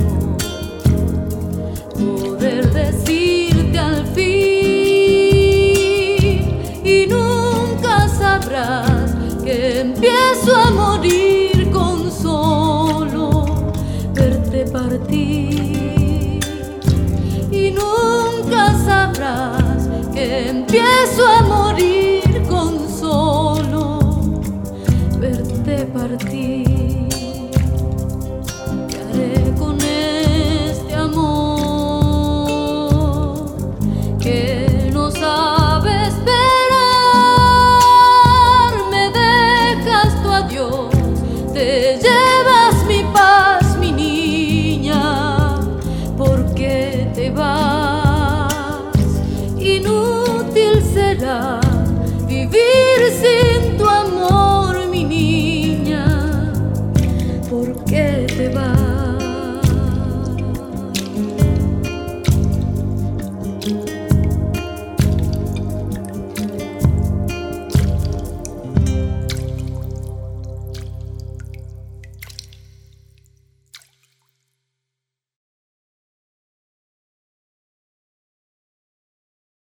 poder decirte al fin y nunca sabrás que empiezo a morir con solo verte partir. Y nunca sabrás que empiezo a morir con solo verte partir. ¿Qué haré con este amor que no sabe esperar? Me dejas tu adiós, te llevas mi paz, mi niña. ¿Por qué te vas?